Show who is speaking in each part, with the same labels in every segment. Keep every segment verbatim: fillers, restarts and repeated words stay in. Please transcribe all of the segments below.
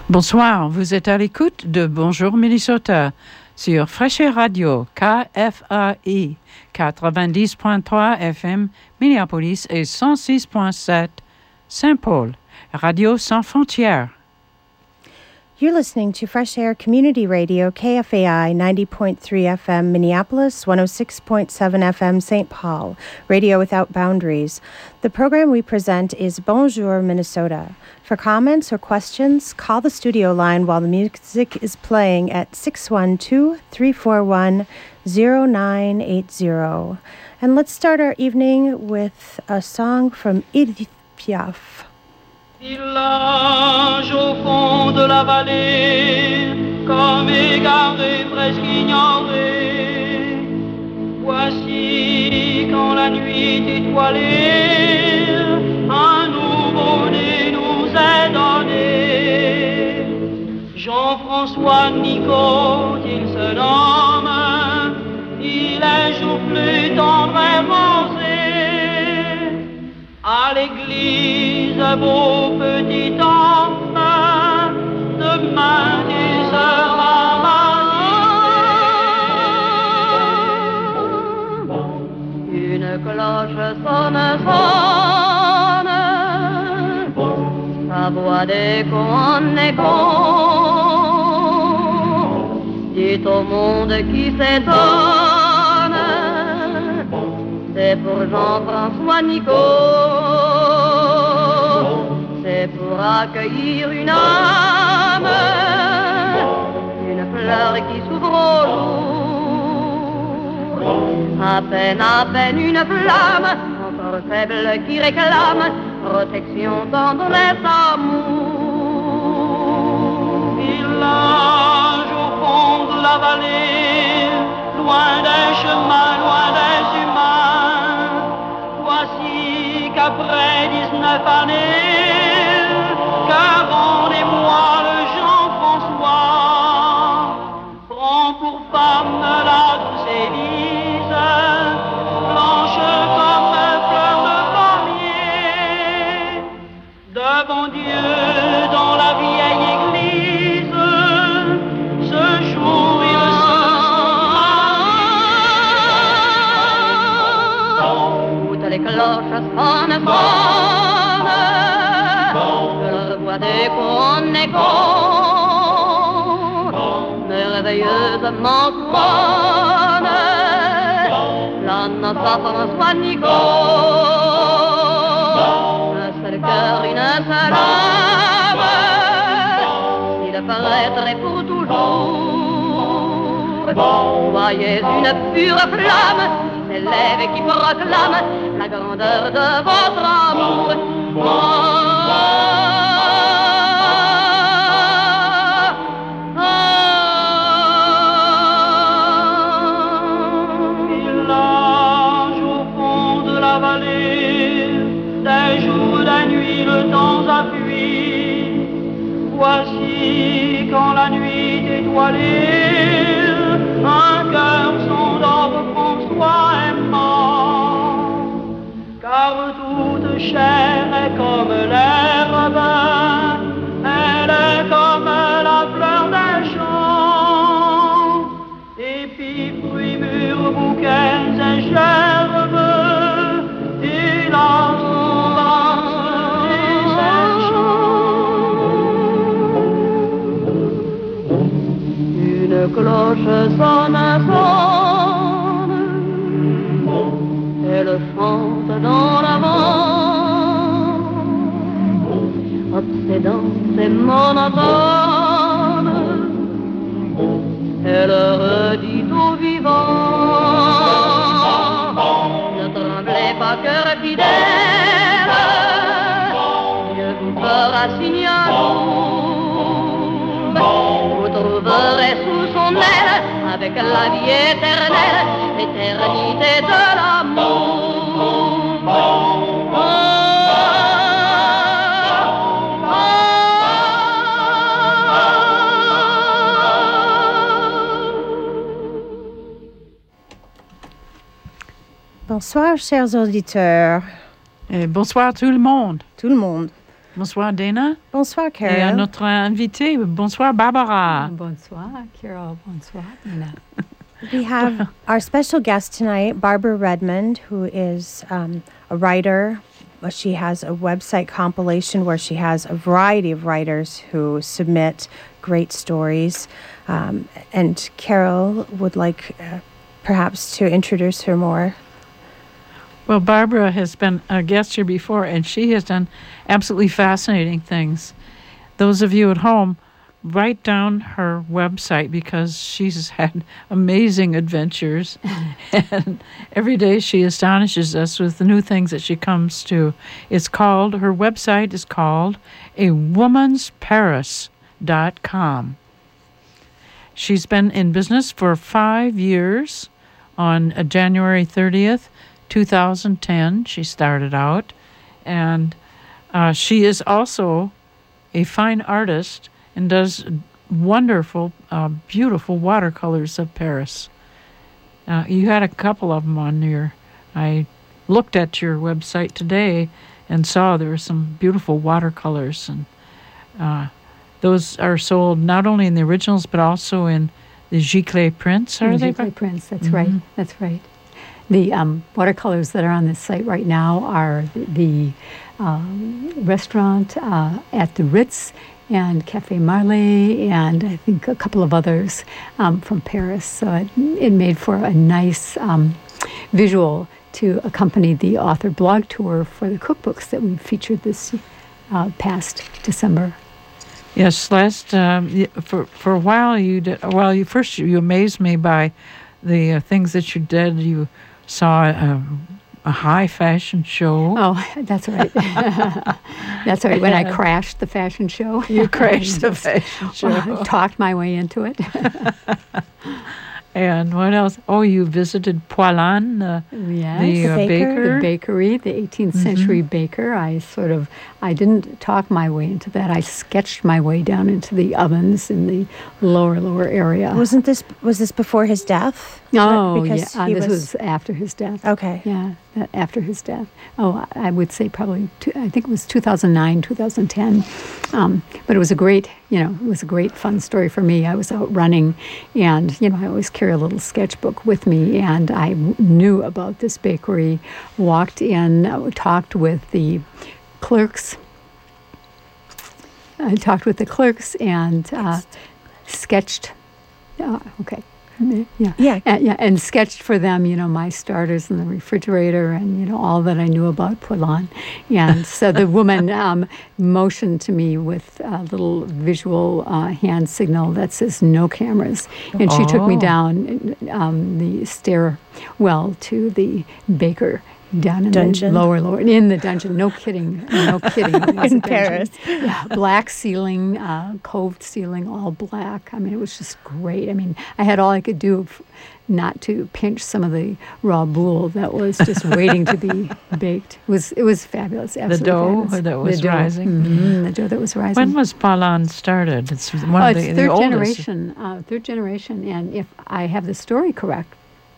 Speaker 1: Bonsoir, vous êtes à l'écoute de Bonjour Minnesota sur Fraîcheur Radio K F A I quatre-vingt-dix point trois F M Minneapolis et cent six point sept Saint-Paul, Radio Sans Frontières.
Speaker 2: You're listening to Fresh Air Community Radio, K F A I ninety point three F M Minneapolis, one oh six point seven F M Saint Paul, Radio Without Boundaries. The program we present is Bonjour Minnesota. For comments or questions, call the studio line while the music is playing at six one two, three four one, zero nine eight zero. And let's start our evening with a song from Edith Piaf.
Speaker 3: Village au fond de la vallée, comme égaré, presque ignoré. Voici quand la nuit étoilée, un nouveau-né nous est donné. Jean-François Nicot, il se nomme, il est jour plus tendre et rosé. À l'église, vos petits enfants, demain tu seras marié. Une cloche sonne, sonne, sa voix d'écho en écho, dit au monde qui s'étonne, c'est pour Jean-François Nicot. C'est pour accueillir une âme, une fleur qui s'ouvre au jour. À peine, à peine une flamme, encore faible qui réclame protection, tendresse, amour. Village au fond de la vallée, loin des chemins, loin des humains. Voici qu'après dix-neuf années, Caron et moi, le Jean-François, prend pour femme la douce Élise, blanche comme fleur de pommier. Devant Dieu, dans la vieille église, ce jour il se sera. Toutes les cloches sonnent, sonnent, d'écho en écho, merveilleusement sonne la noce à François Nicot. Un seul cœur, une seule âme, il paraîtrait pour toujours. Voyez une pure flamme s'élève et qui proclame la grandeur de votre amour. Oh, voici quand la nuit étoilée, un cœur s'endort, François est mort. Car toute chair est comme l'herbe, elle est comme la fleur des champs. Épis, fruits, mûrs, bouquets et gerbes, il a une cloche sonne, sonne, elle chante dans l'avant, obsédante et monotone, elle redit aux vivants, ne tremblez pas, cœur fidèle, Dieu vous fera signe amour. Vous trouverez sous son aile, avec la vie éternelle, l'éternité de l'amour. Oh, oh, oh.
Speaker 2: Bonsoir, chers auditeurs.
Speaker 1: Et bonsoir tout le monde.
Speaker 2: Tout le monde.
Speaker 1: Bonsoir, Dana.
Speaker 2: Bonsoir, Carol.
Speaker 1: Et à notre invitée, bonsoir, Barbara.
Speaker 4: Bonsoir, Carol. Bonsoir, Dana.
Speaker 2: We have our special guest tonight, Barbara Redmond, who is um, a writer. She has a website compilation where she has a variety of writers who submit great stories. Um, and Carol would like uh, perhaps to introduce her more.
Speaker 1: Well, Barbara has been a guest here before, and she has done absolutely fascinating things. Those of you at home, write down her website because she's had amazing adventures. And every day she astonishes us with the new things that she comes to. It's called, her website is called a woman's paris dot com. She's been in business for five years. On uh, January thirtieth, two thousand ten, she started out. And uh, she is also a fine artist and does wonderful, uh, beautiful watercolors of Paris. Uh, you had a couple of them on your... I looked at your website today and saw there were some beautiful watercolors. And uh, those are sold not only in the originals, but also in the Giclée prints, are they?
Speaker 4: Giclée prints, that's
Speaker 1: Mm-hmm.
Speaker 4: right. That's right. The um, watercolors that are on this site right now are the um, restaurant uh, at the Ritz and Café Marley, and I think a couple of others um, from Paris. So it, it made for a nice um, visual to accompany the author blog tour for the cookbooks that we featured this uh, past December.
Speaker 1: Yes, last um, y- for for a while you did. Well, you first you amazed me by the uh, things that you did. You saw a, a high fashion show.
Speaker 4: Oh, that's right. That's right. When I crashed the fashion show.
Speaker 1: You crashed the fashion show.
Speaker 4: Well, I talked my way into it.
Speaker 1: And what else? Oh, you visited Poilâne, uh,
Speaker 4: Yes.
Speaker 1: the, uh,
Speaker 2: The baker.
Speaker 1: baker.
Speaker 4: The bakery, the eighteenth century baker. I sort of, I didn't talk my way into that. I sketched my way down into the ovens in the lower, lower area.
Speaker 2: Wasn't this, was this before his death?
Speaker 4: Oh, yeah.
Speaker 2: Because
Speaker 4: Uh,
Speaker 2: he
Speaker 4: this
Speaker 2: was-
Speaker 4: was after his death.
Speaker 2: Okay.
Speaker 4: Yeah, that after his death. Oh, I I would say probably, two, I think it was two thousand nine, two thousand ten. Um, but it was a great, you know, it was a great fun story for me. I was out running and, you know, I always carry a little sketchbook with me, and I w- knew about this bakery, walked in, uh, talked with the clerks. I talked with the clerks and uh, sketched. Uh, okay. Yeah.
Speaker 2: Yeah.
Speaker 4: And, yeah, and sketched for them, you know, my starters in the refrigerator and, you know, all that I knew about Poilâne. And so the woman um, motioned to me with a little visual uh, hand signal that says no cameras. And she took me
Speaker 1: Oh.
Speaker 4: down um, the stairwell to the baker down in
Speaker 2: Dungeon?
Speaker 4: the lower, lower, in the dungeon. No kidding. No kidding. It was
Speaker 2: In
Speaker 4: a dungeon.
Speaker 2: Paris.
Speaker 4: Yeah, black ceiling, uh, coved ceiling, all black. I mean, it was just great. I mean, I had all I could do f- not to pinch some of the raw boule that was just waiting to be baked. It was it was fabulous. Absolutely
Speaker 1: dough
Speaker 4: fabulous.
Speaker 1: that was
Speaker 4: the dough.
Speaker 1: rising?
Speaker 4: Mhm, the dough that was rising.
Speaker 1: When was Poilâne started? It's one
Speaker 4: Oh,
Speaker 1: of
Speaker 4: it's
Speaker 1: the, the
Speaker 4: third
Speaker 1: oldest.
Speaker 4: generation. Uh, third generation, and if I have the story correct,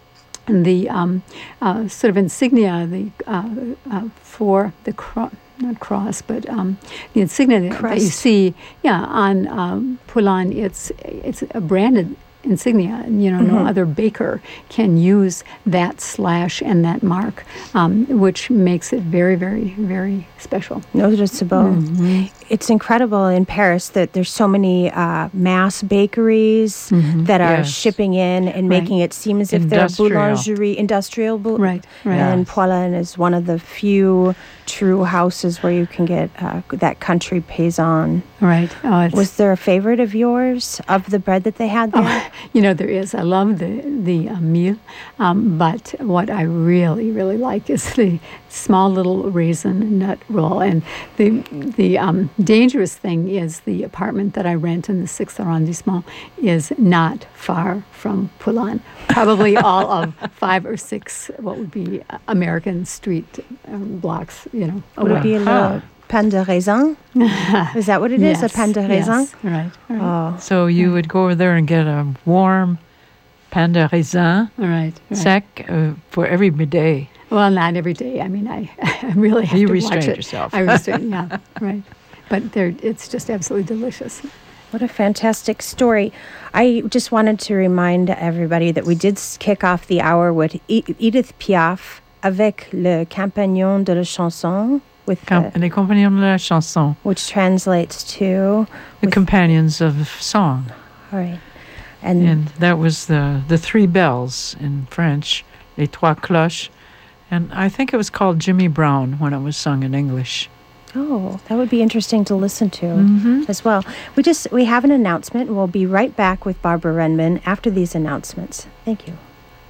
Speaker 4: the um, uh, sort of insignia, the uh, uh, for the cross, not cross, but um, the insignia that, that you
Speaker 2: Crest.
Speaker 4: see, yeah, on um, Poilâne, it's it's a branded insignia. You know, no other baker can use that slash and that mark, um, which makes it very, very, very special.
Speaker 2: Noticeable. It's incredible in Paris that there's so many uh, mass bakeries that are
Speaker 1: Yes.
Speaker 2: shipping in and
Speaker 4: Right.
Speaker 2: making it seem as if they're
Speaker 1: Industrial.
Speaker 2: boulangerie, industrial. bou-
Speaker 4: Right, right.
Speaker 2: And
Speaker 1: Yes.
Speaker 2: Poilâne is one of the few true houses where you can get uh, that country paysan.
Speaker 4: Right. Oh, it's,
Speaker 2: Was there a favorite of yours of the bread that they had there?
Speaker 4: Oh, you know, there is. I love the the uh, meal, um, but what I really, really like is the small little raisin nut roll. And the the um, dangerous thing is the apartment that I rent in the sixth arrondissement is not far from Poilâne. Probably all of five or six what would be uh, American street um, blocks. You know,
Speaker 2: Would it be a
Speaker 1: Wow.
Speaker 2: little pain de raisin? Is that what it is?
Speaker 4: Yes,
Speaker 2: A pain de raisin?
Speaker 4: yes, right, right,
Speaker 2: Oh,
Speaker 1: So you would go over there and get a warm pain de raisin
Speaker 4: right, right.
Speaker 1: sec uh, for every day.
Speaker 4: Well, not every day. I mean, I, I really have
Speaker 1: You
Speaker 4: to
Speaker 1: restrained
Speaker 4: watch it.
Speaker 1: yourself.
Speaker 4: I restrain, yeah, right. but they're, it's just absolutely delicious.
Speaker 2: What a fantastic story. I just wanted to remind everybody that we did kick off the hour with e- Edith Piaf avec le Compagnon de la Chanson, with
Speaker 1: Com-
Speaker 2: the,
Speaker 1: Les Compagnons de la Chanson,
Speaker 2: which translates to
Speaker 1: the
Speaker 2: with,
Speaker 1: companions of song.
Speaker 2: all right. And,
Speaker 1: And that was the, the three bells in French, les trois cloches. And I think it was called Jimmy Brown when it was sung in English.
Speaker 2: oh, that would be interesting to listen to
Speaker 1: Mm-hmm.
Speaker 2: as well. We just we have an announcement. We'll be right back with Barbara Renman after these announcements. Thank you.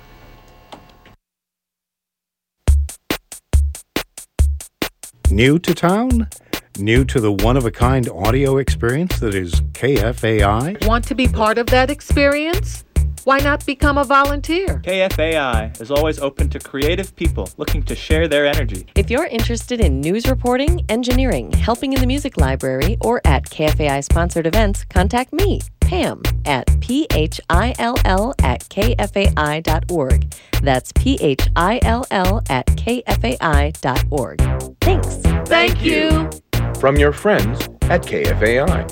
Speaker 5: New to town? New to the one-of-a-kind audio experience that is K F A I?
Speaker 6: Want to be part of that experience? Why not become a volunteer?
Speaker 7: K F A I is always open to creative people looking to share their energy.
Speaker 8: If you're interested in news reporting, engineering, helping in the music library, or at K F A I-sponsored events, contact me, Pam, at P H I L L at K F A I dot org. That's P H I L L at K F A I dot org. Thanks.
Speaker 6: Thank you.
Speaker 9: From your friends at K F A I.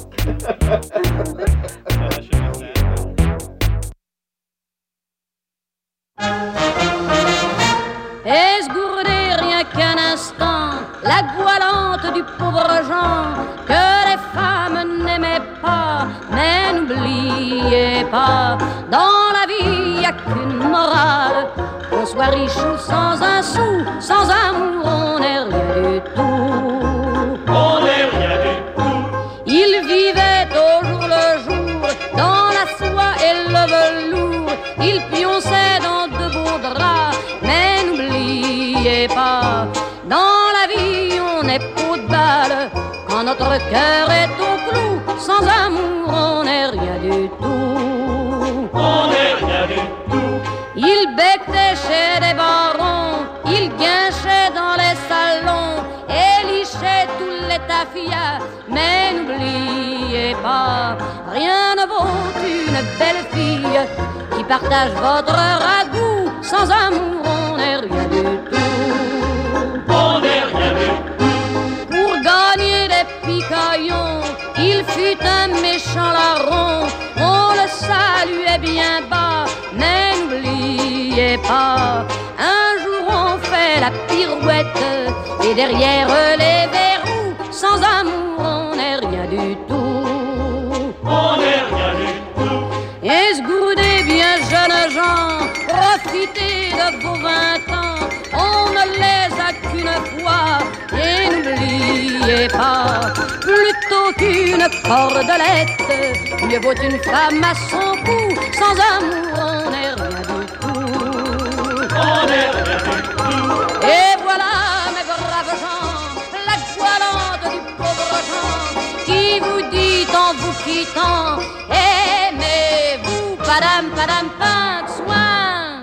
Speaker 3: Esgourdé rien qu'un instant, la goualante du pauvre Jean, que les femmes n'aimaient pas, mais n'oubliez pas, dans la vie y a qu'une morale, qu'on soit riche ou sans un sou, sans amour on n'est rien du tout.
Speaker 10: On n'est rien du tout.
Speaker 3: Il vivait au jour le jour, dans la soie et le velours, il pionçait dans de beaux draps, mais n'oubliez pas, dans la vie on est peau de balle, quand notre cœur est au clou, sans amour on n'est rien du tout.
Speaker 10: On n'est rien du tout.
Speaker 3: Il becquait chez des barons, il guinchait dans les salons, et lichait tous les tafias, mais n'oubliez pas, rien ne vaut une belle fille qui partage votre ragoût, sans amour on n'est rien du tout.
Speaker 10: On n'est rien du tout.
Speaker 3: Pour gagner des picaillons, il fut un méchant larron, on le saluait bien bas, mais n'oubliez pas, un jour on fait la pirouette, et derrière les verrous, sans amour on n'est rien du tout.
Speaker 10: On n'est rien du tout.
Speaker 3: Esgourdez bien jeunes gens, profitez de vos vingt ans, on ne les a qu'une fois, et n'oubliez pas, plutôt qu'une cordelette, mieux vaut une femme à son cou, sans amour on n'est rien du tout.
Speaker 10: On n'est rien du tout.
Speaker 3: Et voilà mes braves gens, la goualante du pauvre Jean, qui vous dit en vous quittant, aimez-vous, padam, padam, pas de soin.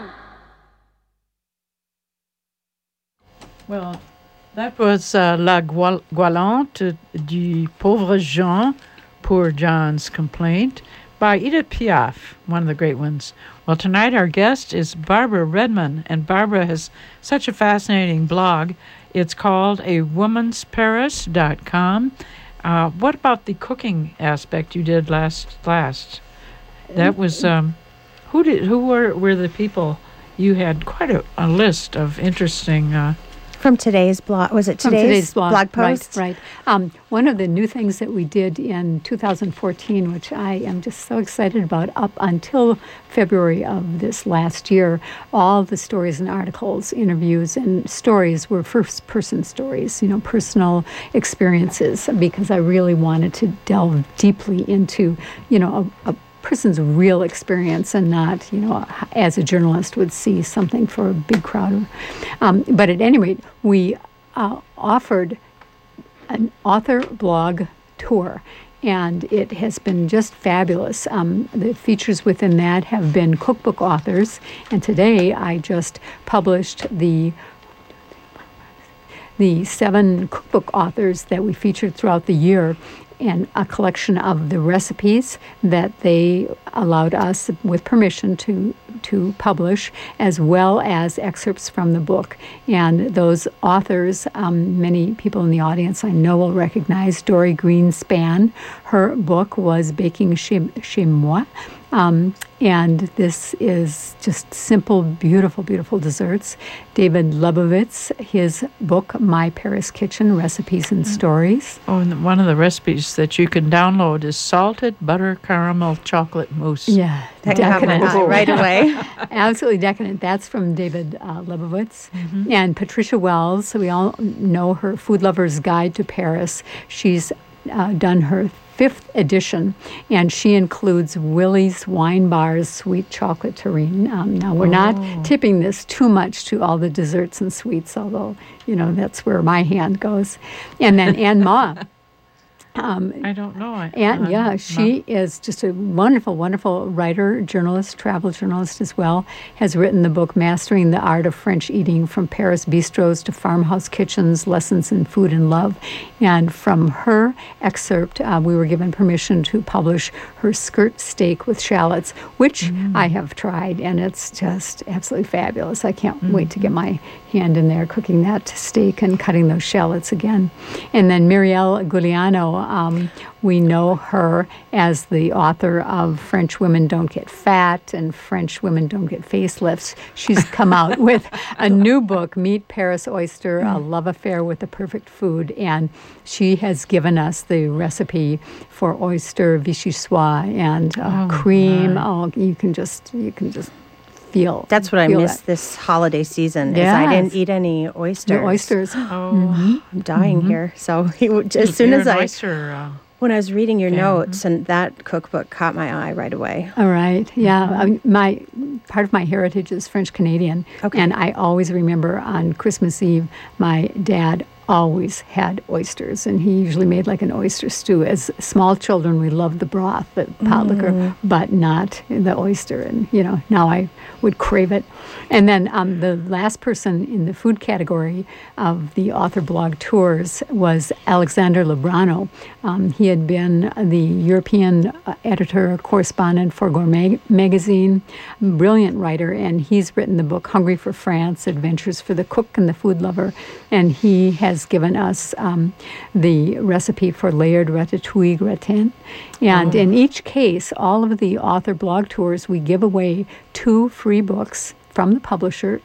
Speaker 1: Well, that was uh, La Goual- Goualante du Pauvre Jean, Poor John's Complaint, by Edith Piaf, one of the great ones. Well, tonight our guest is Barbara Redman, and Barbara has such a fascinating blog. It's called a womans paris dot com. Uh, what about the cooking aspect you did last last? That was um, who did who were were the people? You had quite a, a list of interesting. Uh,
Speaker 2: From today's blog, was it
Speaker 4: From
Speaker 2: today's,
Speaker 4: today's blog,
Speaker 2: blog post?
Speaker 4: Right, right. Um, one of the new things that we did in two thousand fourteen, which I am just so excited about, up until February of this last year, all the stories and articles, interviews, and stories were first-person stories, you know, personal experiences, because I really wanted to delve deeply into, you know, a, a person's real experience and not, you know, as a journalist would see something for a big crowd. Um, but at any rate, we uh, offered an author blog tour, and it has been just fabulous. Um, the features within that have been cookbook authors, and today I just published the the seven cookbook authors that we featured throughout the year. and a collection of the recipes that they allowed us with permission to to publish, as well as excerpts from the book. And those authors, um, many people in the audience I know will recognize Dory Greenspan. Her book was Baking Chez, Chez Moi. Um, and this is just simple, beautiful, beautiful desserts. David Lebovitz, his book, My Paris Kitchen, Recipes and Stories.
Speaker 1: Oh, and one of the recipes that you can download is salted butter caramel chocolate mousse.
Speaker 4: Yeah,
Speaker 2: that decadent right away.
Speaker 4: Absolutely decadent. That's from David uh, Lebovitz. Mm-hmm. And Patricia Wells, we all know her Food Lover's Guide to Paris. She's uh, done her fifth edition, and she includes Willie's Wine Bar's sweet chocolate terrine. Um, now, we're oh. not tipping this too much to all the desserts and sweets, although, you know, that's where my hand goes. And then Anne Ma.
Speaker 1: Um, I don't know. I,
Speaker 4: and yeah, she no. is just a wonderful, wonderful writer, journalist, travel journalist as well. Has written the book Mastering the Art of French Eating, From Paris Bistros to Farmhouse Kitchens, Lessons in Food and Love. And from her excerpt, uh, we were given permission to publish her skirt steak with shallots, which mm. I have tried, and it's just absolutely fabulous. I can't mm. wait to get my hand in there cooking that steak and cutting those shallots again. And then Muriel Gugliano, Um, we know her as the author of French Women Don't Get Fat and French Women Don't Get Facelifts. She's come out with a new book, Meet Paris Oyster, A Love Affair with the Perfect Food. And she has given us the recipe for oyster vichyssoise and uh, oh, cream. Right. Oh, you can just, you can just feel.
Speaker 2: That's what I missed
Speaker 4: that.
Speaker 2: this holiday season.
Speaker 4: Yes.
Speaker 2: Is I didn't eat any oysters.
Speaker 4: The oysters.
Speaker 2: Oh, mm-hmm. I'm dying mm-hmm. here. So he would, as soon
Speaker 1: You're
Speaker 2: as
Speaker 1: an
Speaker 2: I,
Speaker 1: oyster, uh,
Speaker 2: when I was reading your
Speaker 1: yeah,
Speaker 2: notes,
Speaker 1: mm-hmm.
Speaker 2: and that cookbook caught my eye right away.
Speaker 4: All right. Yeah. Mm-hmm. I mean, my part of my heritage is French Canadian,
Speaker 2: okay.
Speaker 4: and I always remember on Christmas Eve, my dad always had oysters, and he usually made like an oyster stew. As small children, we loved the broth, the pot liquor, mm. but not the oyster. And, you know, now I would crave it. And then um, the last person in the food category of the author blog tours was Alexander Lebrano. Um, he had been the European uh, editor correspondent for Gourmet magazine, brilliant writer, and he's written the book Hungry for France, Adventures for the Cook and the Food Lover, and he has given us um, the recipe for layered ratatouille gratin. And oh. in each case, all of the author blog tours, we give away two free books from the publisher,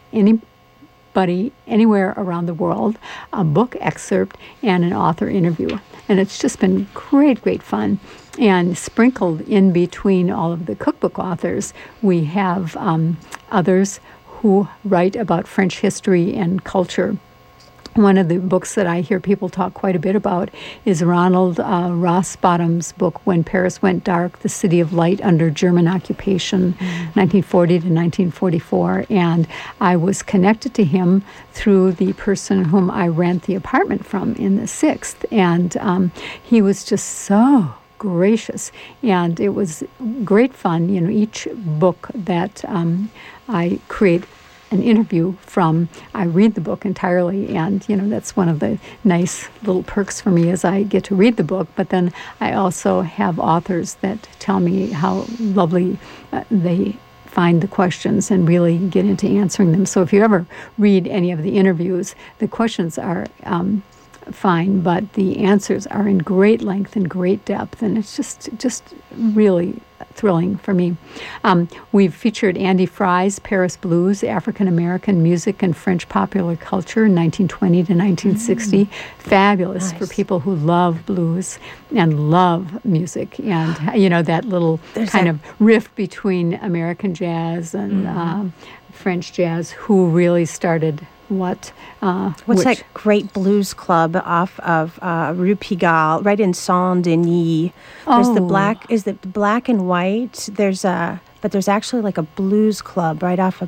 Speaker 4: anybody, anywhere around the world, a book excerpt, and an author interview. And it's just been great, great fun. And sprinkled in between all of the cookbook authors, we have um, others who write about French history and culture. One of the books that I hear people talk quite a bit about is Ronald uh, Rossbottom's book, When Paris Went Dark, The City of Light Under German Occupation, mm-hmm. nineteen forty to nineteen forty-four. And I was connected to him through the person whom I rent the apartment from in the Sixth. And um, he was just so gracious. And it was great fun. You know, each book that um, I create an interview from, I read the book entirely, and you know that's one of the nice little perks for me is I get to read the book, but then I also have authors that tell me how lovely uh, they find the questions and really get into answering them. So if you ever read any of the interviews, the questions are um, fine, but the answers are in great length and great depth, and it's just just really thrilling for me. Um, we've featured Andy Fry's Paris Blues, African American music and French popular culture, nineteen twenty to nineteen sixty. Mm. Fabulous nice. For people who love blues and love music, and you know that little There's kind that- of rift between American jazz and mm-hmm. um, French jazz, who really started what uh,
Speaker 2: what's
Speaker 4: which,
Speaker 2: that great blues club off of uh, Rue Pigalle, right in Saint Denis? There's
Speaker 4: oh.
Speaker 2: the black is it black and white? There's a but there's actually like a blues club right off of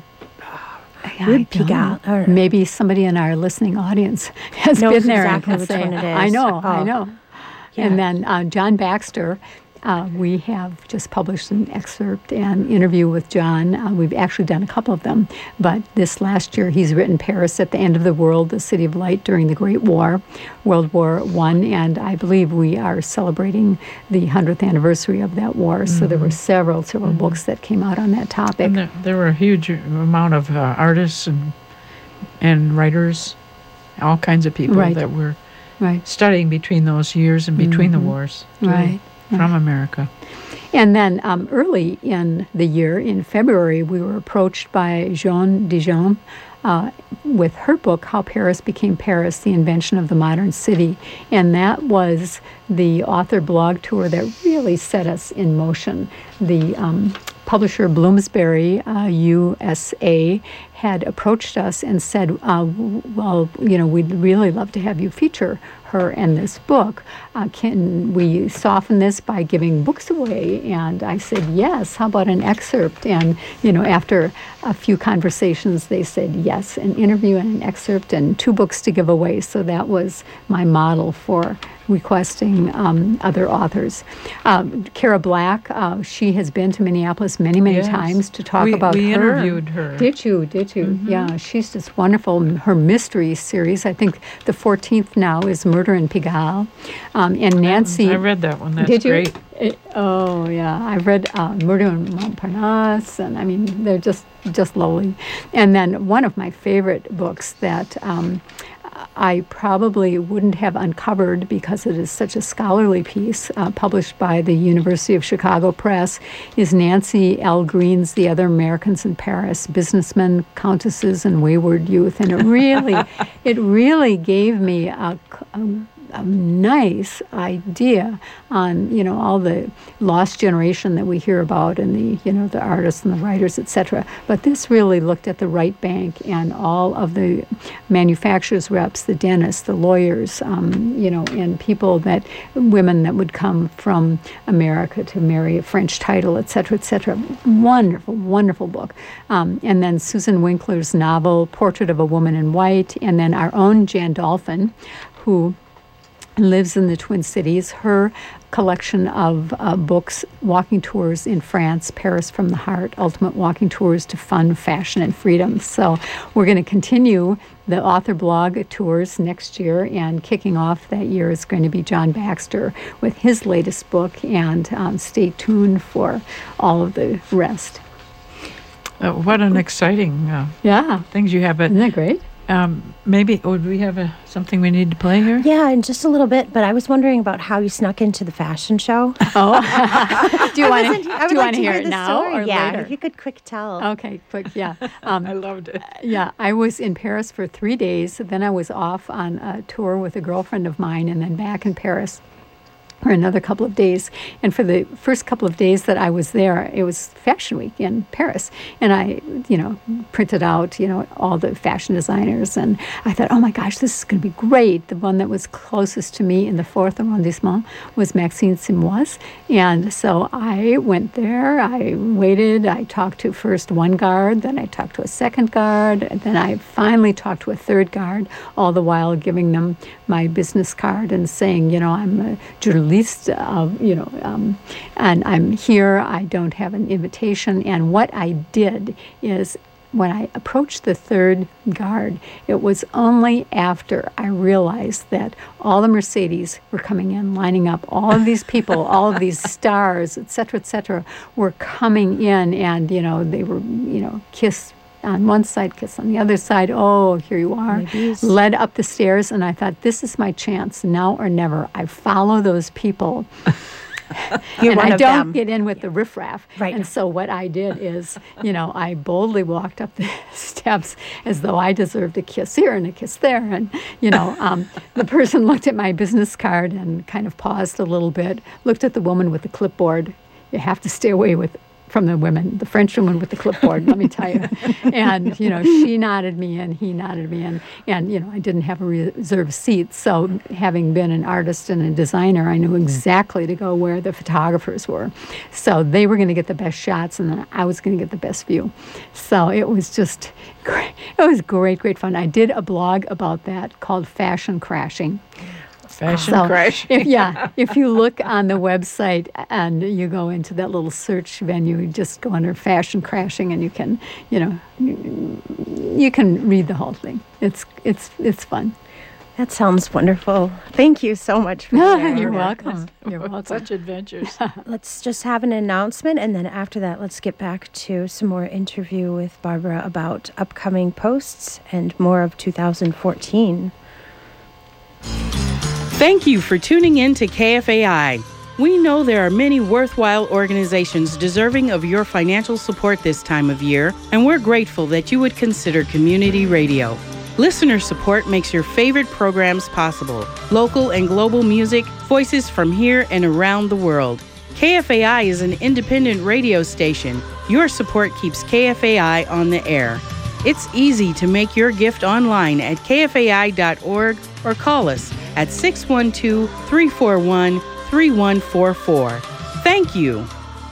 Speaker 2: uh, Rue Pigalle. Or,
Speaker 4: maybe somebody in our listening audience has been there
Speaker 2: exactly
Speaker 4: and can
Speaker 2: which
Speaker 4: say,
Speaker 2: one it is.
Speaker 4: I know,
Speaker 2: oh.
Speaker 4: I know.
Speaker 2: Yeah.
Speaker 4: And then uh, John Baxter. uh, we have just published an excerpt and interview with John. Uh, we've actually done a couple of them, but this last year he's written Paris at the End of the World, the City of Light during the Great War, World War One, and I believe we are celebrating the hundredth anniversary of that war. Mm-hmm. So there were several, several mm-hmm. books that came out on that topic.
Speaker 1: And there, there were a huge amount of uh, artists and and writers, all kinds of people
Speaker 4: right.
Speaker 1: that were
Speaker 4: right.
Speaker 1: studying between those years and between
Speaker 4: mm-hmm.
Speaker 1: the wars too,
Speaker 4: right.
Speaker 1: from
Speaker 4: right.
Speaker 1: America.
Speaker 4: And then um, early in the year, in February, we were approached by Jeanne Dijon uh, with her book, How Paris Became Paris, The Invention of the Modern City. And that was the author blog tour that really set us in motion. The um, publisher Bloomsbury, uh, U S A, had approached us and said, uh, well, you know, we'd really love to have you feature her in this book. Uh, can we soften this by giving books away? And I said, yes, how about an excerpt? And, you know, after a few conversations, they said, yes, an interview and an excerpt and two books to give away. So that was my model for requesting um, other authors. Um, Cara Black, uh, she has been to Minneapolis many, many
Speaker 1: yes.
Speaker 4: times to talk
Speaker 1: we,
Speaker 4: about
Speaker 1: we
Speaker 4: her.
Speaker 1: We interviewed her.
Speaker 4: Did you? Did you? Mm-hmm. Yeah, she's just wonderful. Her mystery series, I think the fourteenth now is Murder in Pigalle. Um, and Nancy...
Speaker 1: I read that one. That's
Speaker 4: did you?
Speaker 1: great.
Speaker 4: It, oh, yeah. I've read uh, Murder in Montparnasse, and I mean, they're just, just lovely. And then one of my favorite books that... Um, I probably wouldn't have uncovered because it is such a scholarly piece uh, published by the University of Chicago Press is Nancy L. Green's The Other Americans in Paris, Businessmen, Countesses, and Wayward Youth. And it really, it really gave me a, a a nice idea on, you know, all the lost generation that we hear about and the, you know, the artists and the writers, et cetera. But this really looked at the right bank and all of the manufacturers reps, the dentists, the lawyers, um, you know, and people that, women that would come from America to marry a French title, et cetera, et cetera. Wonderful, wonderful book. Um, and then Susan Winkler's novel, Portrait of a Woman in White, and then our own Jan Dolphin, who lives in the Twin Cities. Her collection of uh, books, Walking Tours in France, Paris from the Heart, Ultimate Walking Tours to Fun, Fashion, and Freedom. So we're going to continue the author blog tours next year, and kicking off that year is going to be John Baxter with his latest book, and um, stay tuned for all of the rest.
Speaker 1: Uh, what an exciting uh,
Speaker 4: yeah.
Speaker 1: things you have. But
Speaker 4: isn't that great?
Speaker 1: Um, maybe, would we have a, something we need to play here?
Speaker 2: Yeah, in just a little bit, but I was wondering about how you snuck into the fashion show.
Speaker 4: Oh. do you want to do you
Speaker 2: like
Speaker 4: want to hear
Speaker 2: hear
Speaker 4: it
Speaker 2: the
Speaker 4: now
Speaker 2: story.
Speaker 4: or
Speaker 2: yeah,
Speaker 4: later?
Speaker 2: If you could quick tell.
Speaker 4: Okay, quick, yeah. Um,
Speaker 1: I loved it.
Speaker 4: Yeah, I was in Paris for three days. Then I was off on a tour with a girlfriend of mine, and then back in Paris for another couple of days. And for the first couple of days that I was there, it was Fashion Week in Paris. And I, you know, printed out, you know, all the fashion designers. And I thought, oh my gosh, this is going to be great. The one that was closest to me in the fourth arrondissement was Maxine Simoise. And so I went there, I waited, I talked to first one guard, then I talked to a second guard, and then I finally talked to a third guard, all the while giving them my business card and saying, you know, I'm a journalist. Uh, you know, um, and I'm here. I don't have an invitation. And what I did is, when I approached the third guard, it was only after I realized that all the Mercedes were coming in, lining up. All of these people, all of these stars, et cetera, et cetera, were coming in, and you know, they were, you know, kiss on one side, kiss on the other side. Oh, here you are. Ladies. Led up the stairs, and I thought, this is my chance, now or never. I follow those people.
Speaker 2: You're
Speaker 4: and
Speaker 2: one
Speaker 4: I
Speaker 2: of
Speaker 4: don't
Speaker 2: them.
Speaker 4: get in with the riffraff.
Speaker 2: Right.
Speaker 4: And so what I did is, you know, I boldly walked up the steps as though I deserved a kiss here and a kiss there. And, you know, um, the person looked at my business card and kind of paused a little bit, looked at the woman with the clipboard. You have to stay away with from the women, the French woman with the clipboard, let me tell you. And, you know, she nodded me in, he nodded me in. And, you know, I didn't have a reserved seat. So having been an artist and a designer, I knew exactly to go where the photographers were. So they were going to get the best shots, and then I was going to get the best view. So it was just great. It was great, great fun. I did a blog about that called Fashion Crashing.
Speaker 1: Fashion Fashion
Speaker 4: So,
Speaker 1: crash.
Speaker 4: if, yeah, if you look on the website and you go into that little search venue, you just go under fashion crashing, and you can, you know, you can read the whole thing. It's it's it's fun.
Speaker 2: That sounds wonderful. Thank you so much for sharing.
Speaker 4: You're
Speaker 2: that.
Speaker 4: welcome. You're welcome.
Speaker 1: Such adventures.
Speaker 2: Let's just have an announcement, and then after that, let's get back to some more interview with Barbara about upcoming posts and more of two thousand fourteen.
Speaker 11: Thank you for tuning in to K F A I. We know there are many worthwhile organizations deserving of your financial support this time of year, and we're grateful that you would consider community radio. Listener support makes your favorite programs possible. Local and global music, voices from here and around the world. K F A I is an independent radio station. Your support keeps K F A I on the air. It's easy to make your gift online at K F A I dot org or call us at six one two, three four one, three one four four. Thank you.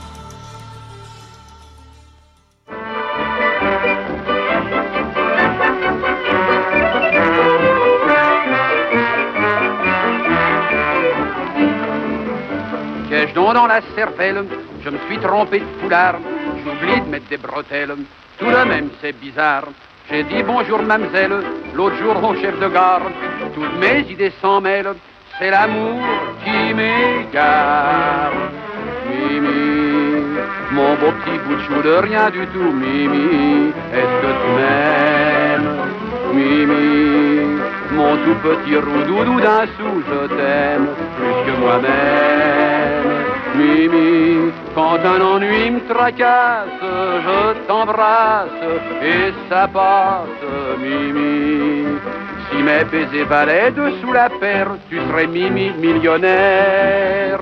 Speaker 12: Qu'ai-je donc dans la cervelle? Je me suis trompé de foulard. J'oublie de mettre des bretelles. Tout de même, c'est bizarre. J'ai dit bonjour, mademoiselle, l'autre jour au chef de gare. Toutes mes idées s'en mêlent. C'est l'amour qui m'égare. Mimi, mon beau petit bout de chou de rien du tout. Mimi, est-ce que tu m'aimes? Mimi, mon tout petit roux-doudou d'un sou, je t'aime plus que moi-même. Mimi, quand un ennui me tracasse, je t'embrasse et ça passe. Mimi, si mes baisers valaient dessous la paire, tu serais Mimi millionnaire.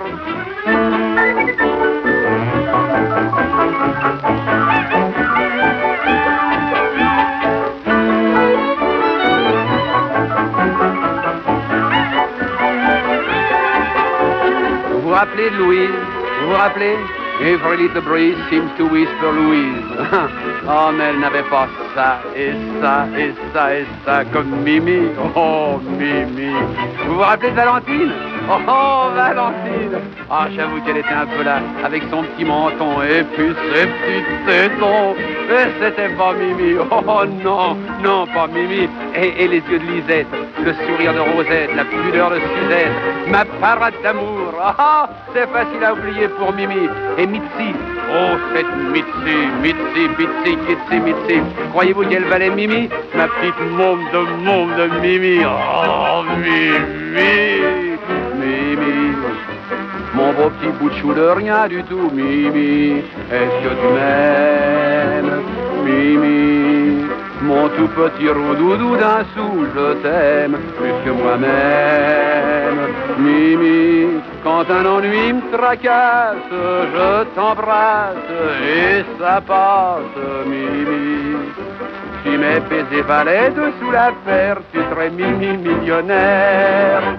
Speaker 12: Vous vous rappelez de Louise? Vous vous rappelez? Every little breeze seems to whisper Louise. Oh, mais elle n'avait pas ça, et ça, et ça, et ça, comme Mimi. Oh, Mimi. Vous vous rappelez de Valentine? Oh, oh, Valentine. Ah, j'avoue qu'elle était un peu là, avec son petit menton, et puis ses petites tétons. Et c'était pas Mimi. Oh, non, non, pas Mimi. Et, et les yeux de Lisette, le sourire de Rosette, la pudeur de Suzette, ma parade d'amour. Ah, c'est facile à oublier pour Mimi. Et Mitzi, oh, cette Mitzi, Mitzi, Mitzi, Kitsi, Mitzi. Croyez-vous qu'elle valait Mimi? Ma petite môme de môme de Mimi. Oh, Mimi, Mimi. Mon beau petit bout de chou de rien du tout. Mimi, est-ce que tu m'aimes? Mimi, mon tout petit roux-doudou d'un sou, je t'aime plus que moi-même. Mimi, quand un ennui me tracasse, je t'embrasse et ça passe. Mimi, si mes baisers valaient dessous la paire, tu serais Mimi millionnaire.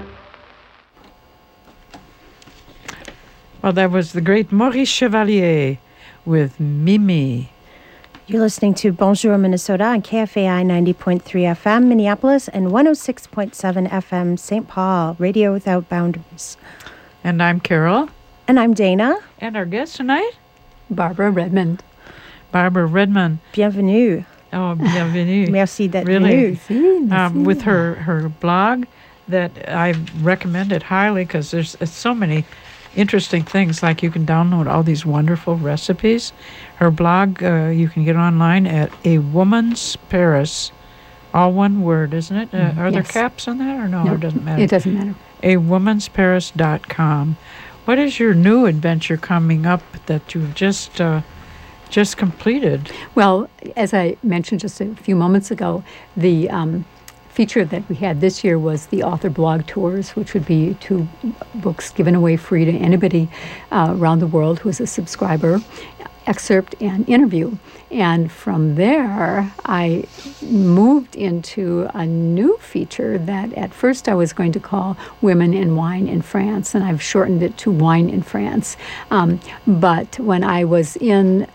Speaker 1: Well, that was the great Maurice Chevalier with Mimi.
Speaker 2: You're listening to Bonjour Minnesota on K F A I ninety point three F M Minneapolis and one oh six point seven F M Saint Paul, Radio Without Boundaries.
Speaker 1: And I'm Carol.
Speaker 2: And I'm Dana.
Speaker 1: And our guest tonight?
Speaker 4: Barbara Redmond.
Speaker 1: Barbara Redmond.
Speaker 2: Bienvenue.
Speaker 1: Oh, bienvenue.
Speaker 2: Merci d'être
Speaker 1: really,
Speaker 2: venue.
Speaker 1: Um, with her, her blog that I recommend it highly because there's uh, so many interesting things, like you can download all these wonderful recipes. Her blog, uh, you can get online at A Woman's Paris. All one word, isn't it? Uh,
Speaker 4: Mm,
Speaker 1: are there
Speaker 4: yes.
Speaker 1: caps on that or no?
Speaker 4: No,
Speaker 1: It doesn't matter.
Speaker 4: it doesn't matter.
Speaker 1: A woman's paris dot com. What is your new adventure coming up that you've just uh, just completed?
Speaker 4: Well, as I mentioned just a few moments ago, the um, feature that we had this year was the author blog tours, which would be two books given away free to anybody uh, around the world who is a subscriber, excerpt and interview. And from there, I moved into a new feature that at first I was going to call Women in Wine in France, and I've shortened it to Wine in France. Um, but when I was in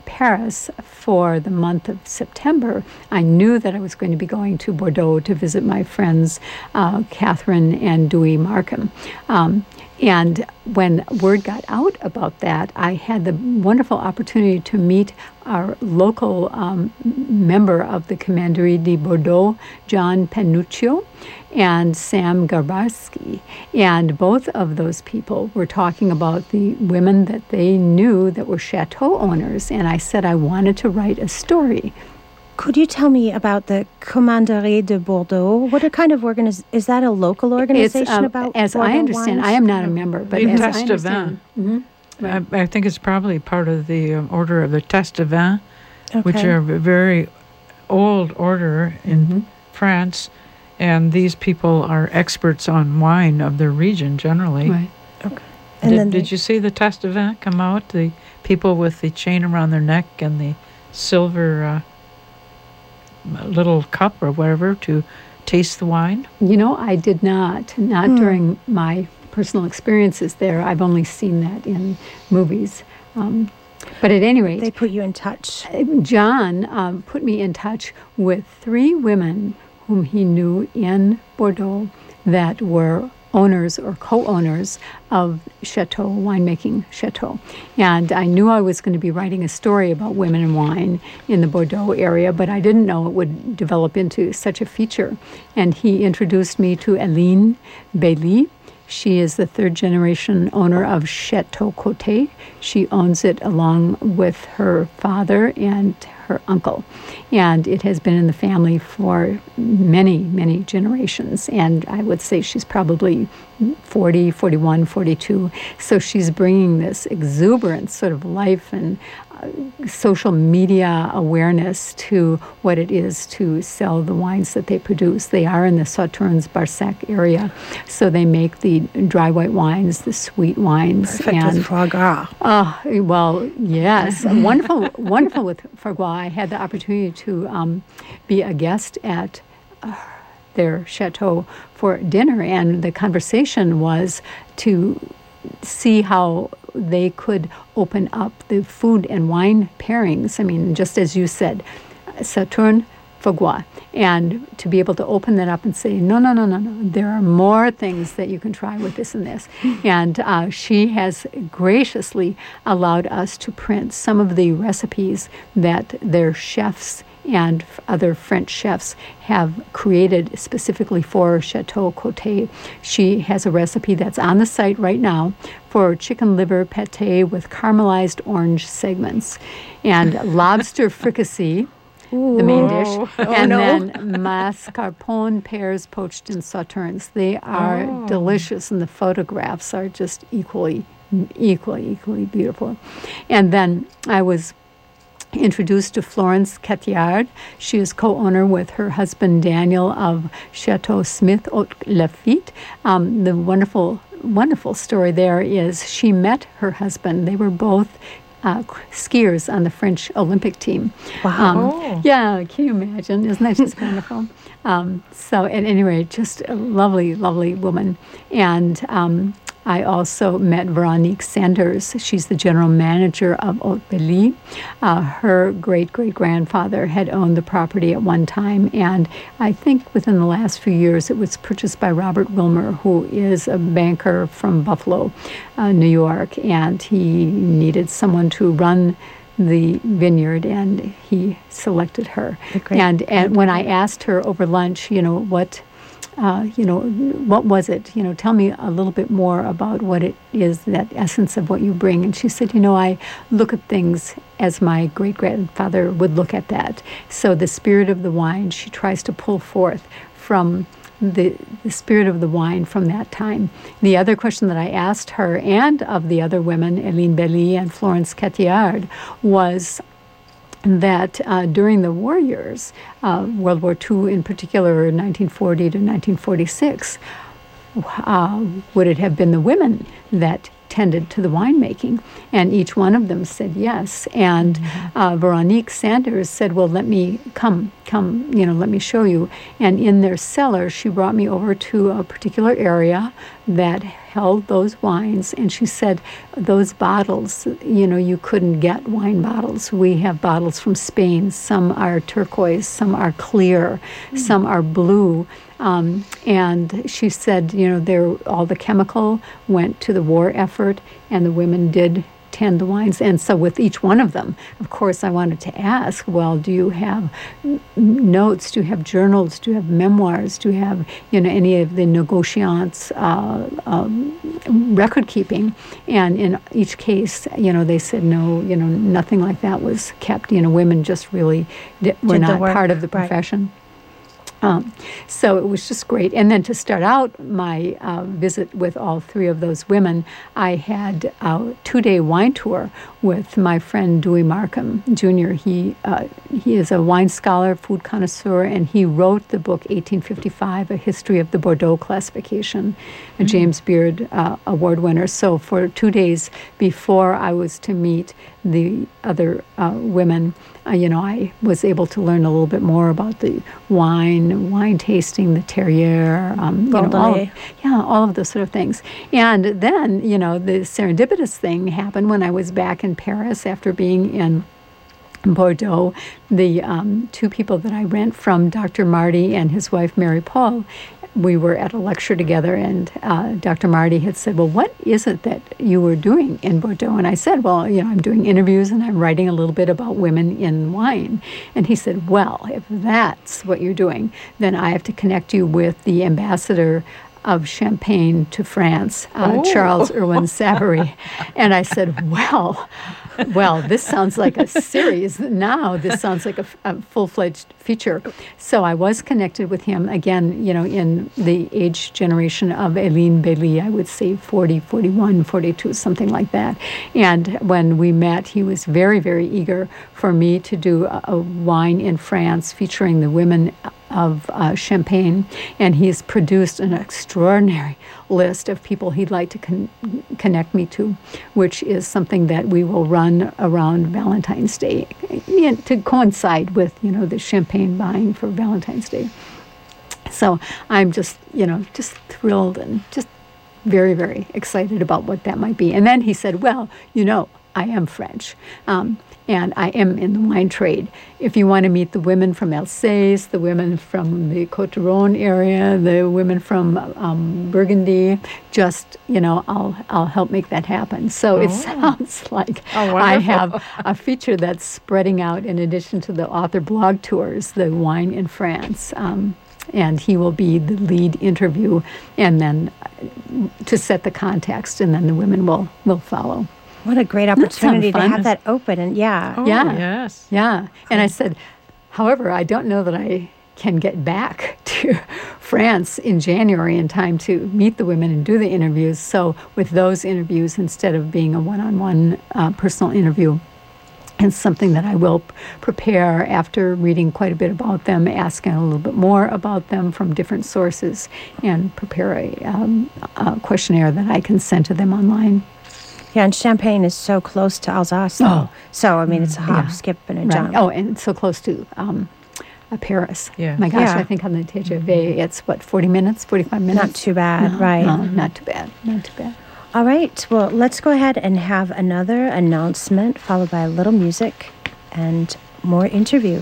Speaker 4: Paris for the month of September, I knew that I was going to be going to Bordeaux to visit my friends, uh, Catherine and Dewey Markham. Um, and when word got out about that, I had the wonderful opportunity to meet our local um, member of the Commanderie de Bordeaux, John Panuccio, and Sam Garbarski. And both of those people were talking about the women that they knew that were chateau owners. And I said I wanted to write a story.
Speaker 2: Could you tell me about the Commanderie de Bordeaux? What a kind of organization? Is that a local organization
Speaker 4: it's, um,
Speaker 2: about
Speaker 4: As
Speaker 2: Bordeaux
Speaker 4: I understand,
Speaker 2: wines?
Speaker 4: I am not a member, but
Speaker 1: The
Speaker 4: as
Speaker 1: Test
Speaker 4: I
Speaker 1: of
Speaker 4: understand,
Speaker 1: Vin.
Speaker 4: mm-hmm, right.
Speaker 1: I, I think it's probably part of the um, order of the Test of Vin,
Speaker 2: Okay.
Speaker 1: which are a very old order in
Speaker 4: Mm-hmm.
Speaker 1: France, and these people are experts on wine of their region generally.
Speaker 4: Right.
Speaker 2: Okay. And
Speaker 1: Did,
Speaker 2: then
Speaker 1: did
Speaker 2: they-
Speaker 1: you see the Test of Vin come out? The people with the chain around their neck and the silver uh, little cup or whatever to taste the wine?
Speaker 4: You know, I did not, not
Speaker 2: Hmm.
Speaker 4: during my personal experiences there. I've only seen that in movies. Um, but at any rate,
Speaker 2: They put you in touch.
Speaker 4: John um, put me in touch with three women whom he knew in Bordeaux that were owners or co-owners of chateau, winemaking chateau. And I knew I was going to be writing a story about women in wine in the Bordeaux area, but I didn't know it would develop into such a feature. And he introduced me to Hélène Bailly. She is the third generation owner of Chateau Côté. She owns it along with her father and her uncle. And it has been in the family for many, many generations. And I would say she's probably forty, forty-one, forty-two. So she's bringing this exuberant sort of life and uh, social media awareness to what it is to sell the wines that they produce. They are in the Sauternes-Barsac area. So they make the dry white wines, the sweet wines.
Speaker 2: Perfect
Speaker 4: and
Speaker 2: with foie gras.
Speaker 4: Oh, well, yes. wonderful, wonderful with foie gras. I had the opportunity to um, be a guest at uh, their chateau for dinner, and the conversation was to see how they could open up the food and wine pairings. I mean, just as you said, Sauternes, foie gras, and to be able to open that up and say, no, no, no, no, no, there are more things that you can try with this and this. And uh, she has graciously allowed us to print some of the recipes that their chefs and other French chefs have created specifically for Chateau Côté. She has a recipe that's on the site right now for chicken liver pâté with caramelized orange segments and lobster fricassee, the main dish,
Speaker 2: Oh,
Speaker 4: and
Speaker 2: no.
Speaker 4: then mascarpone pears poached in sauternes. They are
Speaker 1: Oh.
Speaker 4: delicious, and the photographs are just equally, equally, equally beautiful. And then I was introduced to Florence Catillard. She is co-owner with her husband Daniel of Chateau Smith Haute Lafitte. Um, the wonderful, wonderful story there is she met her husband. They were both Uh, skiers on the French Olympic team.
Speaker 2: Wow.
Speaker 4: Um, yeah, can you imagine? Isn't that just wonderful? Um, so at any rate, just a lovely, lovely woman. And um, I also met Veronique Sanders. She's the general manager of Haute Belly. Uh, her great-great-grandfather had owned the property at one time, and I think within the last few years it was purchased by Robert Wilmer, who is a banker from Buffalo, uh, New York, and he needed someone to run the vineyard, and he selected her. And, and when I asked her over lunch, you know, what Uh, you know, what was it? You know, tell me a little bit more about what it is, that essence of what you bring. And she said, you know, I look at things as my great-grandfather would look at that. So the spirit of the wine, she tries to pull forth from the, the spirit of the wine from that time. The other question that I asked her and of the other women, Hélène Bailly and Florence Catillard, was that uh, during the war years, uh, World War Two in particular, nineteen forty to nineteen forty-six, uh, would it have been the women that tended to the winemaking? And each one of them said yes. And uh, Veronique Sanders said, well, let me come, come, you know, let me show you. And in their cellar, she brought me over to a particular area that held those wines. And she said, those bottles, you know, you couldn't get wine bottles. We have bottles from Spain. Some are turquoise, some are clear, mm. some are blue. Um, and she said, you know, there all the chemical went to the war effort, and the women did tend the wines. And so with each one of them, of course, I wanted to ask, well, do you have notes? Do you have journals? Do you have memoirs? Do you have, you know, any of the negociants uh, um, record keeping? And in each case, you know, they said, no, you know, nothing like that was kept. You know, women just really did, were
Speaker 2: Did the
Speaker 4: not
Speaker 2: work,
Speaker 4: part of the
Speaker 2: right.
Speaker 4: profession. Um, so it was just great. And then to start out my uh, visit with all three of those women, I had a two-day wine tour with my friend Dewey Markham Junior He uh, he is a wine scholar, food connoisseur, and he wrote the book eighteen fifty-five, A History of the Bordeaux Classification, a mm-hmm. James Beard uh, Award winner. So for two days before I was to meet the other uh, women, uh, you know, I was able to learn a little bit more about the wine, wine tasting, the terroir, um, you know, all of, yeah, all of those sort of things. And then, you know, the serendipitous thing happened when I was back in Paris after being in Bordeaux. The um, two people that I rent from, Doctor Marty and his wife Mary Paul, we were at a lecture together, and uh, Doctor Marty had said, well, what is it that you were doing in Bordeaux? And I said, well, you know, I'm doing interviews and I'm writing a little bit about women in wine. And he said, well, if that's what you're doing, then I have to connect you with the ambassador of Champagne to France, uh,
Speaker 2: oh.
Speaker 4: Charles Irwin Savary. And I said, well, well, this sounds like a series. Now this sounds like a, a full-fledged feature. So I was connected with him, again, you know, in the age generation of Hélène Béli, I would say forty, forty-one, forty-two, something like that. And when we met, he was very, very eager for me to do a, a wine in France featuring the women of uh, Champagne, and he's produced an extraordinary list of people he'd like to con- connect me to, which is something that we will run around Valentine's Day to coincide with, you know, the champagne buying for Valentine's Day. So I'm just, you know, just thrilled and just very, very excited about what that might be. And then he said, well, you know, I am French. Um, And I am in the wine trade. If you want to meet the women from Alsace, the women from the Côte d'Aron area, the women from um, Burgundy, just, you know, I'll I'll help make that happen. So oh. it sounds like
Speaker 2: oh,
Speaker 4: I have a feature that's spreading out in addition to the author blog tours, the Wine in France. Um, and he will be the lead interview, and then to set the context, and then the women will, will follow.
Speaker 2: What a great opportunity to have that open. And yeah.
Speaker 4: Oh, yeah.
Speaker 1: Yes.
Speaker 4: Yeah. And I said, however, I don't know that I can get back to France in January in time to meet the women and do the interviews. So with those interviews, instead of being a one-on-one uh, personal interview, it's something that I will p- prepare after reading quite a bit about them, asking a little bit more about them from different sources, and prepare a, um, a questionnaire that I can send to them online.
Speaker 2: Yeah, and Champagne is so close to Alsace. Though.
Speaker 4: Oh.
Speaker 2: So, I mean, it's a hop,
Speaker 4: Yeah.
Speaker 2: skip, and a
Speaker 4: Right.
Speaker 2: jump.
Speaker 4: Oh, and it's so close to um, uh, Paris.
Speaker 1: Yeah.
Speaker 4: My gosh,
Speaker 2: Yeah.
Speaker 4: I think on the T G V, it's, what, forty minutes, forty-five minutes?
Speaker 2: Not too bad,
Speaker 4: No,
Speaker 2: right.
Speaker 4: No, not too bad, not too bad.
Speaker 2: All right. Well, let's go ahead and have another announcement, followed by a little music and more interview.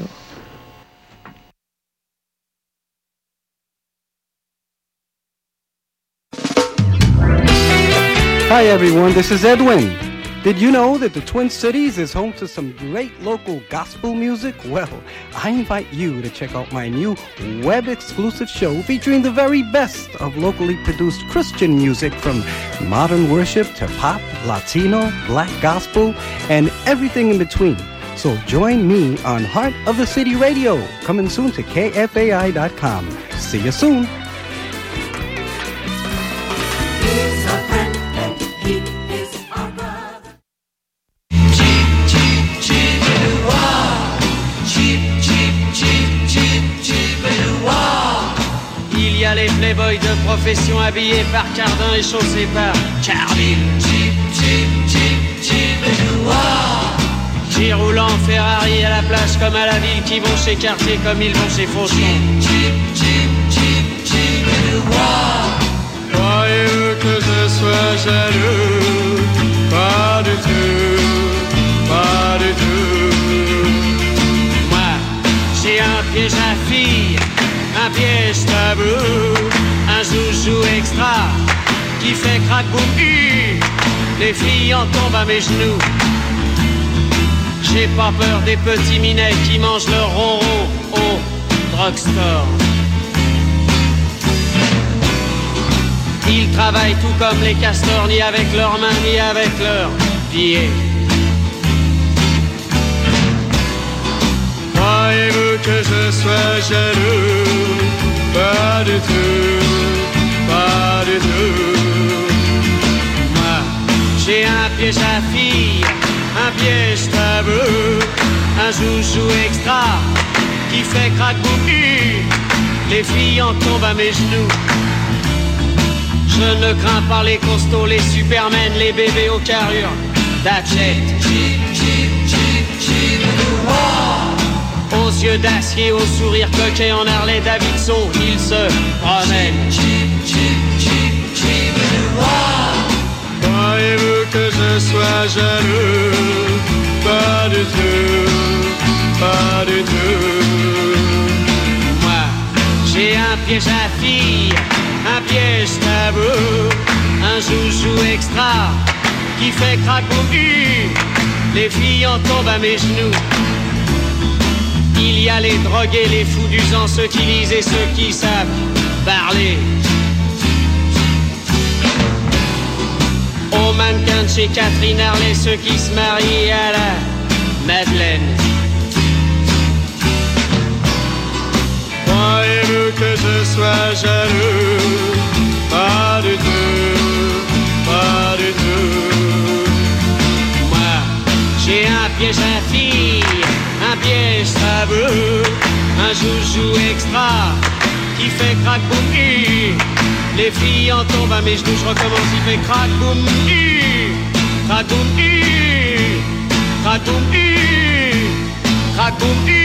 Speaker 13: Hi everyone, this is Edwin. Did you know that the Twin Cities is home to some great local gospel music? Well, I invite you to check out my new web-exclusive show featuring the very best of locally produced Christian music, from modern worship to pop, Latino, black gospel, and everything in between. So join me on Heart of the City Radio, coming soon to K F A I dot com. See you soon.
Speaker 14: Il y a les playboys de profession profession habillée par Cardin et chaussée par Carville. Jeep, Jeep, Jeep, Jeep, Jeep roulant Ferrari à la plage comme à la ville, qui vont chez Cartier comme ils vont chez Fauchon. Jeep, Jeep, Jeep, Jeep, croyez-vous que je sois jaloux? Pas du tout, pas du tout. Moi, j'ai un piège à fille, un piège tabou, un joujou extra qui fait crack boum hu. Les filles en tombent à mes genoux. J'ai pas peur des petits minets qui mangent leur ronron au drugstore. Ils travaillent tout comme les castors, ni avec leurs mains, ni avec leurs pieds. Croyez-vous que je sois jaloux? Pas du tout, pas du tout. Moi, j'ai un piège à filles, un piège tabou, un joujou extra qui fait crack boum hu. Les filles en tombent à mes genoux. Je ne crains pas les costauds, les supermen, les bébés aux carrures d'Hatchet. Aux yeux d'acier, aux sourires coquets en Harley Davidson, ils se promènent. Croyez-vous que je sois jaloux? Pas du tout, pas du tout. Moi, j'ai un piège à filles, un piège tabou, un joujou extra qui fait crack boum hu. Les filles en tombent à mes genoux. Il y a les drogués, les fous du sang, ceux qui lisent et ceux qui savent parler. Aux mannequins de chez Catherine Harley, ceux qui se marient à la Madeleine. Croyez-vous que je sois jaloux? Pas du tout, pas du tout. Moi, j'ai un piège à filles, un piège tabou, un joujou extra qui fait crack boum hu. Les filles en tombent à mes genoux, je recommence, il fait crack boum hu, crack boum hu, crack boum hu, crack boum hu.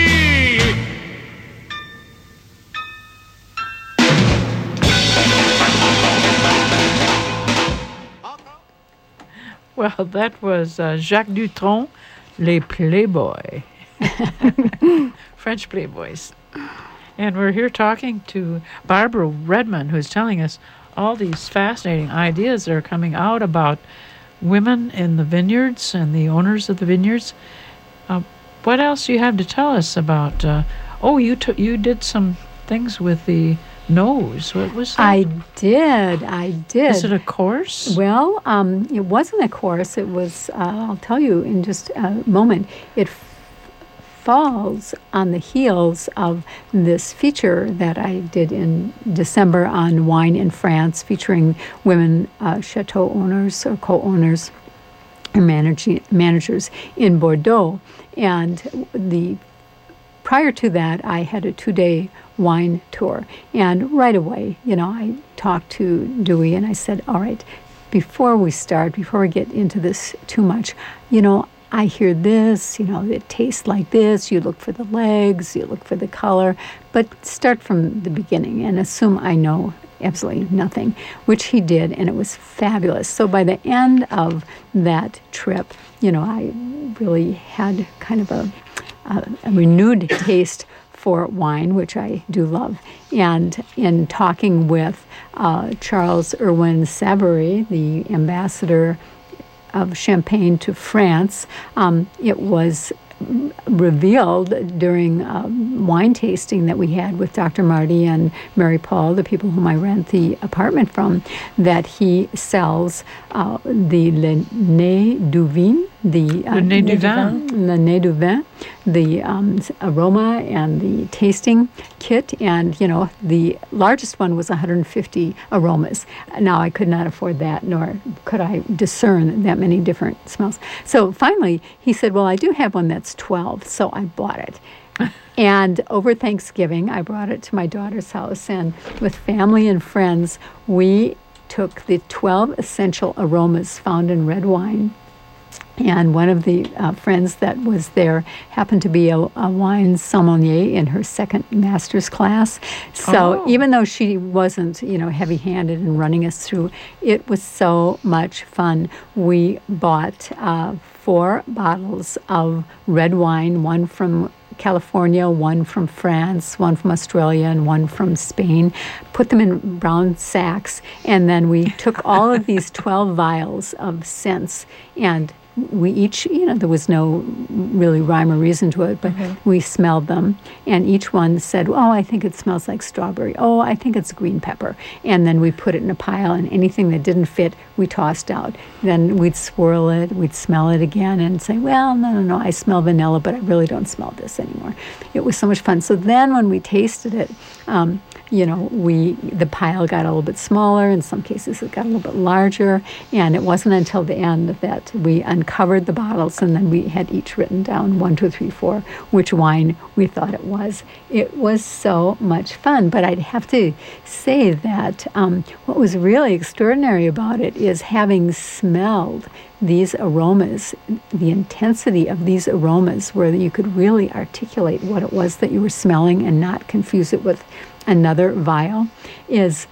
Speaker 1: Well, that was uh, Jacques Dutronc, Les Playboys, French Playboys. And we're here talking to Barbara Redmond, who's telling us all these fascinating ideas that are coming out about women in the vineyards and the owners of the vineyards. Uh, what else do you have to tell us about? Uh, oh, you t- you did some things with the nose. What was that?
Speaker 4: I did. I did.
Speaker 1: Is it a course?
Speaker 4: Well, um, it wasn't a course. It was, uh, I'll tell you in just a moment. It f- falls on the heels of this feature that I did in December on wine in France, featuring women uh, chateau owners or co-owners and managing, managers in Bordeaux. And the prior to that, I had a two-day wine tour. And right away, you know, I talked to Dewey and I said, all right, before we start, before we get into this too much, you know, I hear this, you know, it tastes like this, you look for the legs, you look for the color, but start from the beginning and assume I know absolutely nothing, which he did, and it was fabulous. So by the end of that trip, you know, I really had kind of a, a, a renewed taste for wine, which I do love. And in talking with uh, Charles Irwin Savary, the ambassador of Champagne to France, um, it was revealed during um, wine tasting that we had with Doctor Marty and Mary Paul, the people whom I rent the apartment from, that he sells uh, the Le Nez du Vin, the uh,
Speaker 1: Le Nez du Vin,
Speaker 4: Le Nez du Vin, the um, aroma and the tasting kit, and you know the largest one was one hundred fifty aromas. Now I could not afford that, nor could I discern that many different smells. So finally he said, "Well, I do have one that's twelve," so I bought it. And over Thanksgiving, I brought it to my daughter's house, and with family and friends, we took the twelve essential aromas found in red wine. And one of the uh, friends that was there happened to be a, a wine sommelier in her second master's class. So
Speaker 1: Oh.
Speaker 4: even though she wasn't, you know, heavy-handed in running us through, it was so much fun. We bought uh, four bottles of red wine, one from California, one from France, one from Australia, and one from Spain, put them in brown sacks, and then we took all of these twelve vials of scents, and we each, you know, there was no really rhyme or reason to it, but
Speaker 2: Mm-hmm.
Speaker 4: we smelled them, and each one said, oh, I think it smells like strawberry. Oh, I think it's green pepper. And then we put it in a pile, and anything that didn't fit, we tossed out. Then we'd swirl it, we'd smell it again, and say, well, no, no, no, I smell vanilla, but I really don't smell this anymore. It was so much fun. So then when we tasted it, um, you know, we the pile got a little bit smaller. In some cases, it got a little bit larger. And it wasn't until the end that we uncovered the bottles, and then we had each written down one, two, three, four, which wine we thought it was. It was so much fun. But I'd have to say that um, what was really extraordinary about it is having smelled these aromas, the intensity of these aromas, where you could really articulate what it was that you were smelling and not confuse it with another vial, is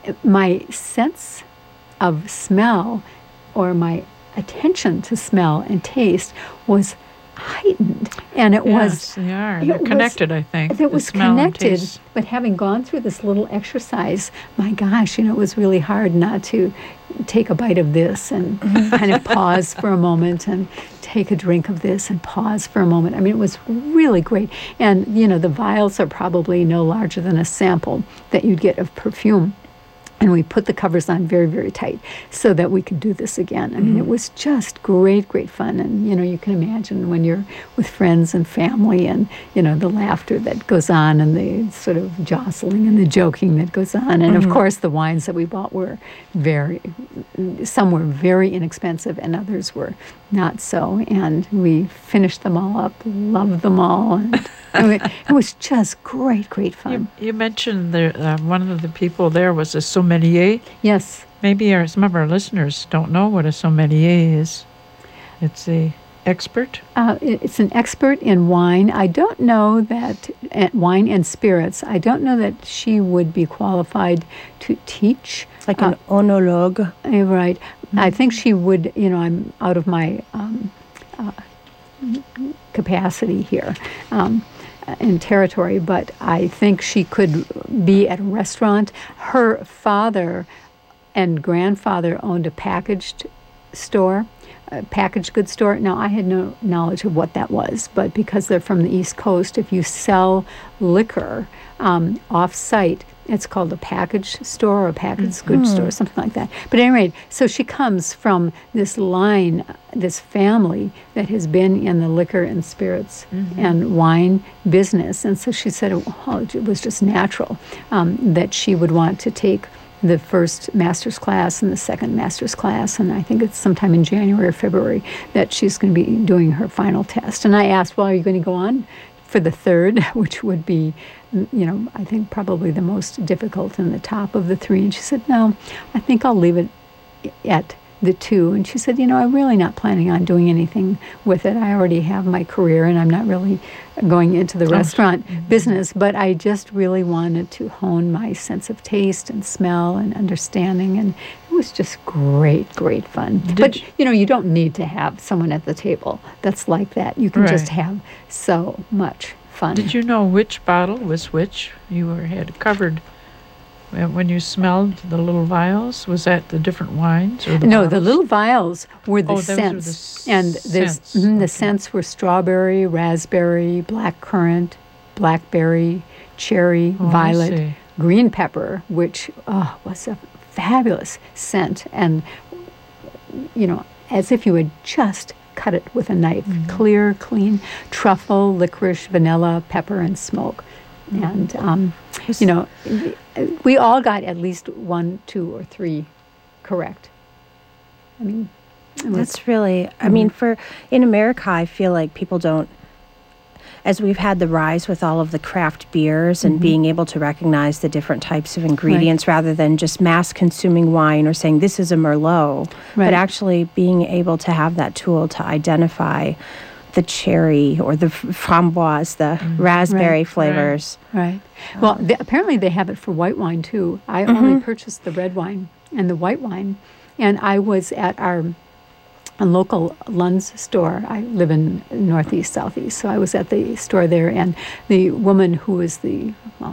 Speaker 4: my sense of smell, or my attention to smell and taste, was heightened. And it
Speaker 1: Yes,
Speaker 4: was
Speaker 1: they are.
Speaker 4: it
Speaker 1: They're
Speaker 4: was-
Speaker 1: connected, I think.
Speaker 4: It
Speaker 1: the
Speaker 4: was
Speaker 1: smell and
Speaker 4: connected,
Speaker 1: taste.
Speaker 4: but having gone through this little exercise, my gosh, you know, it was really hard not to take a bite of this and kind of pause for a moment and take a drink of this and pause for a moment. I mean, it was really great. And, you know, the vials are probably no larger than a sample that you'd get of perfume. And we put the covers on very, very tight so that we could do this again. I mean, it was just great, great fun. And, you know, you can imagine when you're with friends and family and, you know, the laughter that goes on and the sort of jostling and the joking that goes on. And,
Speaker 2: Mhm.
Speaker 4: of course, the wines that we bought were very, some were very inexpensive and others were not so. And we finished them all up, loved them all. And it wa- it was just great, great fun.
Speaker 1: You, you mentioned there, uh, one of the people there was a sommelier.
Speaker 4: Yes.
Speaker 1: Maybe our, some of our listeners don't know what a sommelier is. It's a expert.
Speaker 4: Uh, it- it's an expert in wine. I don't know that, uh, wine and spirits, I don't know that she would be qualified to teach.
Speaker 2: Like an onologue.
Speaker 4: Uh, right. I think she would, you know, I'm out of my um, uh, capacity here. Um, in territory, but I think she could be at a restaurant. Her father and grandfather owned a packaged store, a packaged goods store. Now, I had no knowledge of what that was, but because they're from the East Coast, if you sell liquor um, off-site, it's called a package store or a packaged goods
Speaker 2: Mhm.
Speaker 4: store, something like that. But at any rate, so she comes from this line, this family that has been in the liquor and spirits and wine business. And so she said, oh, it was just natural um, that she would want to take the first master's class and the second master's class, and I think it's sometime in January or February that she's going to be doing her final test. And I asked, well, are you going to go on for the third, which would be, you know, I think probably the most difficult and the top of the three? And she said, no, I think I'll leave it at the two. And she said, you know, I'm really not planning on doing anything with it. I already have my career and I'm not really going into the
Speaker 1: Oh.
Speaker 4: restaurant business, but I just really wanted to hone my sense of taste and smell and understanding. And it was just great, great fun.
Speaker 1: Did
Speaker 4: but,
Speaker 1: you-
Speaker 4: you know, you don't need to have someone at the table that's like that. You can just
Speaker 1: Right.
Speaker 4: have so much fun.
Speaker 1: Did you know which bottle was which? You were had covered uh, when you smelled the little vials. Was that the different wines or the
Speaker 4: No, the
Speaker 1: bottles?
Speaker 4: little vials were the
Speaker 1: Oh, those were the
Speaker 4: scents. and this,
Speaker 1: scents.
Speaker 4: mhm, the scents were strawberry, raspberry, black currant, blackberry, cherry,
Speaker 1: Oh, I
Speaker 4: violet,
Speaker 1: see.
Speaker 4: green pepper, which oh, was a fabulous scent. And, you know, as if you had just cut it with a knife.
Speaker 1: Mm-hmm.
Speaker 4: Clear, clean, truffle, licorice, vanilla, pepper, and smoke.
Speaker 1: Mm-hmm.
Speaker 4: And, um, you know, we all got at least one, two, or three correct. I mean, it was-
Speaker 2: That's really, I mean, for in America, I feel like people don't, as we've had the rise with all of the craft beers and
Speaker 4: Mhm.
Speaker 2: being able to recognize the different types of ingredients
Speaker 4: Right.
Speaker 2: rather than just mass consuming wine or saying this is a Merlot,
Speaker 4: Right.
Speaker 2: but actually being able to have that tool to identify the cherry or the f- framboise, the raspberry
Speaker 4: Right.
Speaker 2: flavors.
Speaker 4: Right. Well,
Speaker 2: Um,
Speaker 4: the, apparently they have it for white wine too. I only
Speaker 2: Mhm.
Speaker 4: purchased the red wine and the white wine, and I was at our a local Lund's store. I live in northeast, southeast, so I was at the store there, and the woman who was the, well,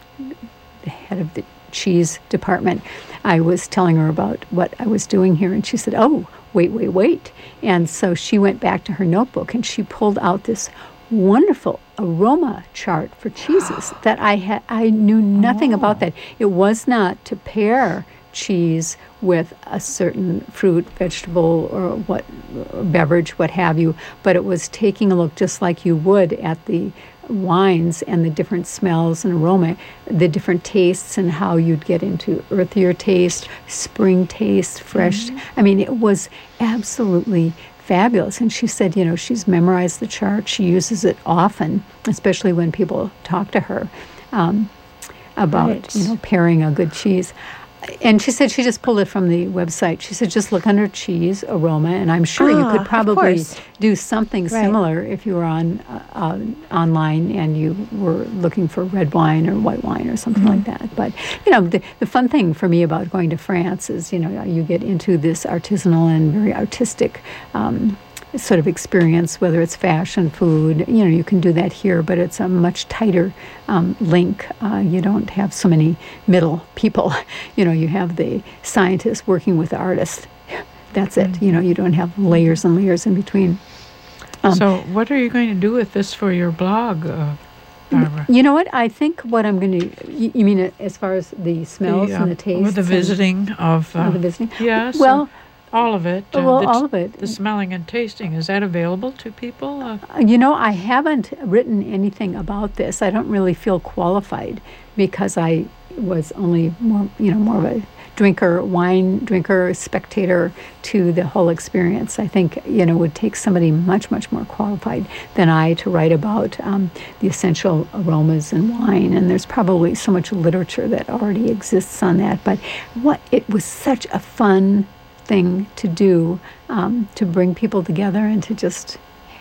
Speaker 4: the head of the cheese department, I was telling her about what I was doing here, and she said, "Oh, wait, wait, wait." And so she went back to her notebook, and she pulled out this wonderful aroma chart for cheeses that I had I knew nothing about that. It was not to pair cheese with a certain fruit, vegetable, or what or beverage, what have you, but it was taking a look just like you would at the wines and the different smells and aroma, the different tastes and how you'd get into earthier taste, spring taste, fresh. I mean, it was absolutely fabulous. And she said, you know, she's memorized the chart. She uses it often, especially when people talk to her um, about,
Speaker 2: Right.
Speaker 4: you know, pairing a good cheese. And she said she just pulled it from the website. She said, just look under cheese, aroma, and I'm sure you
Speaker 2: Ah,
Speaker 4: could
Speaker 2: of
Speaker 4: probably
Speaker 2: course.
Speaker 4: do something
Speaker 2: Right.
Speaker 4: similar if you were on uh, uh, online and you were looking for red wine or white wine or something like that. But, you know, the, the fun thing for me about going to France is, you know, you get into this artisanal and very artistic um, sort of experience, whether it's fashion, food. You know, you can do that here, but it's a much tighter um, link. Uh, you don't have so many middle people. You know, you have the scientists working with the artists. That's it. You know, you don't have layers and layers in between. Um,
Speaker 1: so, what are you going to do with this for your blog, uh, Barbara?
Speaker 4: You know what? I think what I'm going to. You, you mean it as far as the smells
Speaker 1: The,
Speaker 4: and the
Speaker 1: uh,
Speaker 4: tastes?
Speaker 1: With the visiting of. Uh,
Speaker 4: Oh, the visiting?
Speaker 1: Yes.
Speaker 4: Well,
Speaker 1: all of it.
Speaker 4: well,
Speaker 1: the,
Speaker 4: all of it.
Speaker 1: The smelling and tasting. Is that available to people? Uh,
Speaker 4: You know, I haven't written anything about this. I don't really feel qualified because I was only more, you know, more of a drinker, wine drinker, spectator to the whole experience. I think, you know, it would take somebody much, much more qualified than I to write about um, the essential aromas in wine. And there's probably so much literature that already exists on that. But what it was such a fun thing to do, um, to bring people together and to just,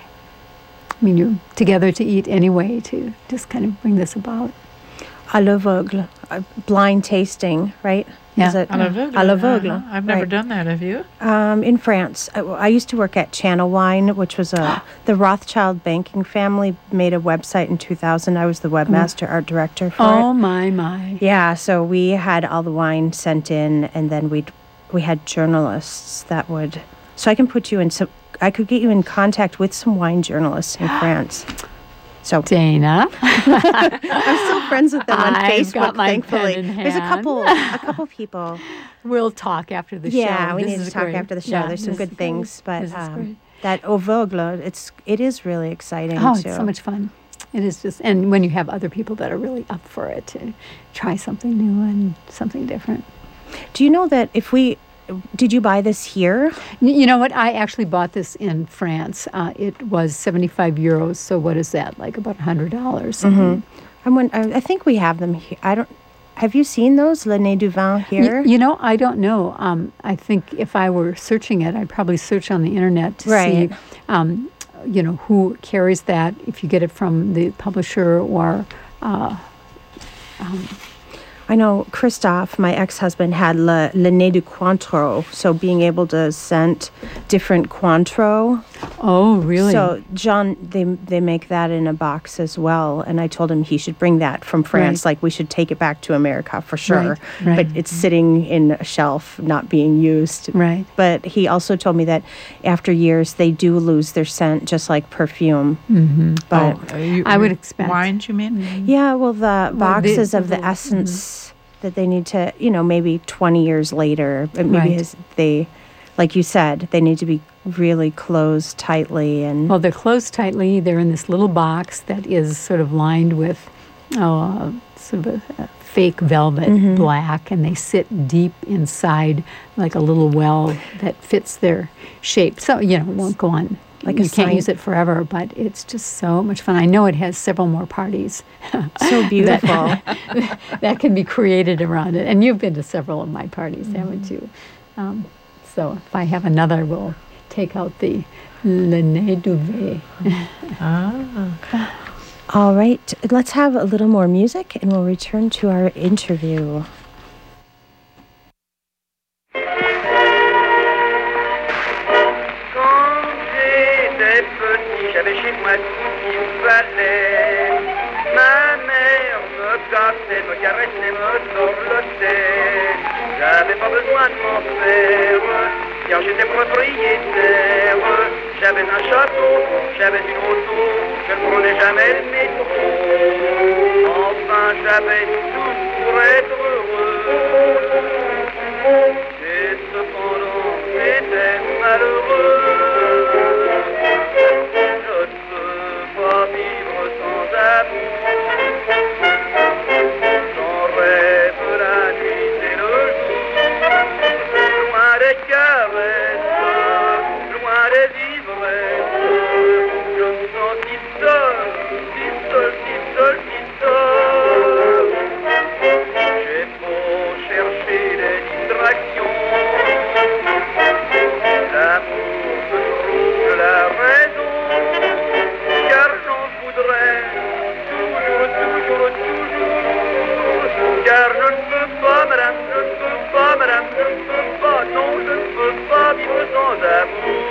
Speaker 4: I mean, you're together to eat anyway, to just kind of bring this about.
Speaker 2: À l'aveugle, uh, blind tasting, right?
Speaker 4: Yeah.
Speaker 2: Is it?
Speaker 1: à l'aveugle.
Speaker 2: À l'aveugle.
Speaker 1: Uh-huh. I've never
Speaker 2: right.
Speaker 1: done that. Have you?
Speaker 2: Um, in France, I, I used to work at Channel Wine, which was a the Rothschild banking family made a website in two thousand. I was the webmaster art director for it.
Speaker 4: Oh, my, my.
Speaker 2: Yeah, so we had all the wine sent in, and then we we had journalists that would. So I can put you in some. I could get you in contact with some wine journalists in France. So
Speaker 4: Dana,
Speaker 2: I'm still friends with them on
Speaker 4: I've
Speaker 2: Facebook.
Speaker 4: got my
Speaker 2: thankfully,
Speaker 4: pen in
Speaker 2: there's a
Speaker 4: hand.
Speaker 2: couple, a couple people.
Speaker 4: We'll talk after the show.
Speaker 2: Yeah, we
Speaker 4: This
Speaker 2: need to
Speaker 4: is
Speaker 2: talk
Speaker 4: great.
Speaker 2: after the show.
Speaker 4: Yeah,
Speaker 2: There's some
Speaker 4: this
Speaker 2: good
Speaker 4: is
Speaker 2: things,
Speaker 4: great.
Speaker 2: but
Speaker 4: This is
Speaker 2: um,
Speaker 4: great.
Speaker 2: that aveugle, it's it is really exciting.
Speaker 4: Oh,
Speaker 2: too.
Speaker 4: it's so much fun. It is just, and when you have other people that are really up for it to try something new and something different.
Speaker 2: Do you know that if we, did you buy this here?
Speaker 4: Y- You know what? I actually bought this in France. Uh, it was seventy-five euros. So what is that? Like about one hundred dollars.
Speaker 2: Mm-hmm. I'm won- I I think we have them here. I don't. Have you seen those Le Nez du Vin here?
Speaker 4: You, you know, I don't know. Um, I think if I were searching it, I'd probably search on the internet to
Speaker 2: Right.
Speaker 4: see, um, you know, who carries that. If you get it from the publisher or. Uh, um,
Speaker 2: I know Christophe, my ex-husband, had Le, Le Nez du Cointreau, so being able to scent different Cointreau.
Speaker 4: Oh, really?
Speaker 2: So John, they they make that in a box as well, and I told him he should bring that from France.
Speaker 4: Right.
Speaker 2: Like we should take it back to America for sure.
Speaker 4: Right, right.
Speaker 2: But it's sitting in a shelf, not being used.
Speaker 4: Right.
Speaker 2: But he also told me that after years they do lose their scent, just like perfume.
Speaker 4: Mm-hmm.
Speaker 2: But
Speaker 1: oh, uh, you,
Speaker 4: I would expect.
Speaker 1: Wines, you mean?
Speaker 2: yeah, well, the boxes
Speaker 4: the-
Speaker 2: of the
Speaker 4: the-
Speaker 2: essence that they need to, you know, maybe twenty years later, but maybe
Speaker 4: Right.
Speaker 2: his, they, like you said, they need to be really closed tightly and.
Speaker 4: Well, they're closed tightly. They're in this little box that is sort of lined with oh, uh, sort of a, a fake velvet
Speaker 2: Mhm.
Speaker 4: black, and they sit deep inside like a little well that fits their shape. So, you know, it won't go on
Speaker 2: Like
Speaker 4: you
Speaker 2: a
Speaker 4: can't
Speaker 2: sign.
Speaker 4: use it forever, but it's just so much fun. I know it has several more parties.
Speaker 2: So beautiful.
Speaker 4: that, that can be created around it. And you've been to several of my parties, mm-hmm. haven't you? Um, so if I have another, we'll take out the Le Nez Duvet.
Speaker 2: ah. All right, let's have a little more music and we'll return to our interview.
Speaker 15: J'avais chez moi tout ce qu'il fallait. Ma mère me gâtait, me caressait, me dorlotait. J'avais pas besoin de m'en faire, car j'étais propriétaire. J'avais un château, j'avais une auto, je ne prenais jamais le métro. Enfin, j'avais tout pour être heureux. Et cependant, j'étais malheureux. Vivre sans amour, j'en rêve la nuit et le jour, loin des caresses, loin des ivresses, je me sens si seul, si seul, si seul, si seul. J'ai beau chercher des distractions, l'amour me trouve la raison. Car j'en voudrais toujours, toujours, toujours. Car je ne peux pas, madame, je ne peux pas, madame, je ne peux pas, non, je ne peux pas vivre sans amour.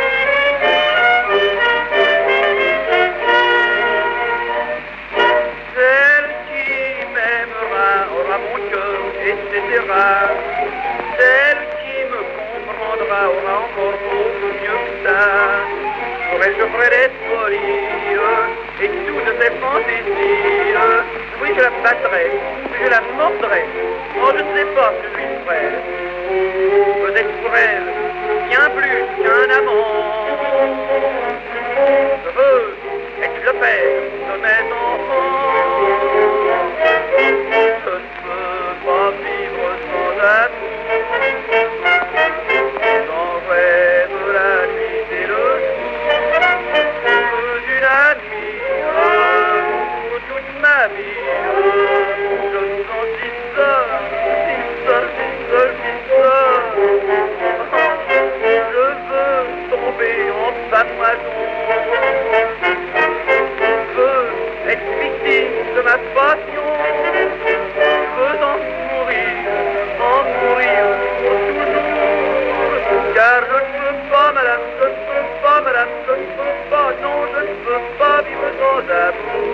Speaker 15: Celle qui m'aimera aura mon cœur, et cetera. Celle qui me comprendra aura encore beaucoup mieux que ça. Pour elle, je ferai des folies et toutes ces fantaisies. Oui, je la battrai, oui, je la mordrai. Oh, je ne sais pas ce que je lui ferai. Peut-être pour elle, bien plus qu'un amant. Je veux être le père de mes enfants. Je ne peux pas vivre sans amour. J'en rêve la nuit et le jour. Une amie pour toute ma vie. Je me sens si seul, si seul, si seul, si seul. Je veux tomber en pâmoison. Je veux être victime de ma passion. Je veux en mourir, en mourir pour toujours. Car je ne peux pas, madame, je ne peux pas, madame, je ne peux pas, non, je ne peux pas vivre sans amour.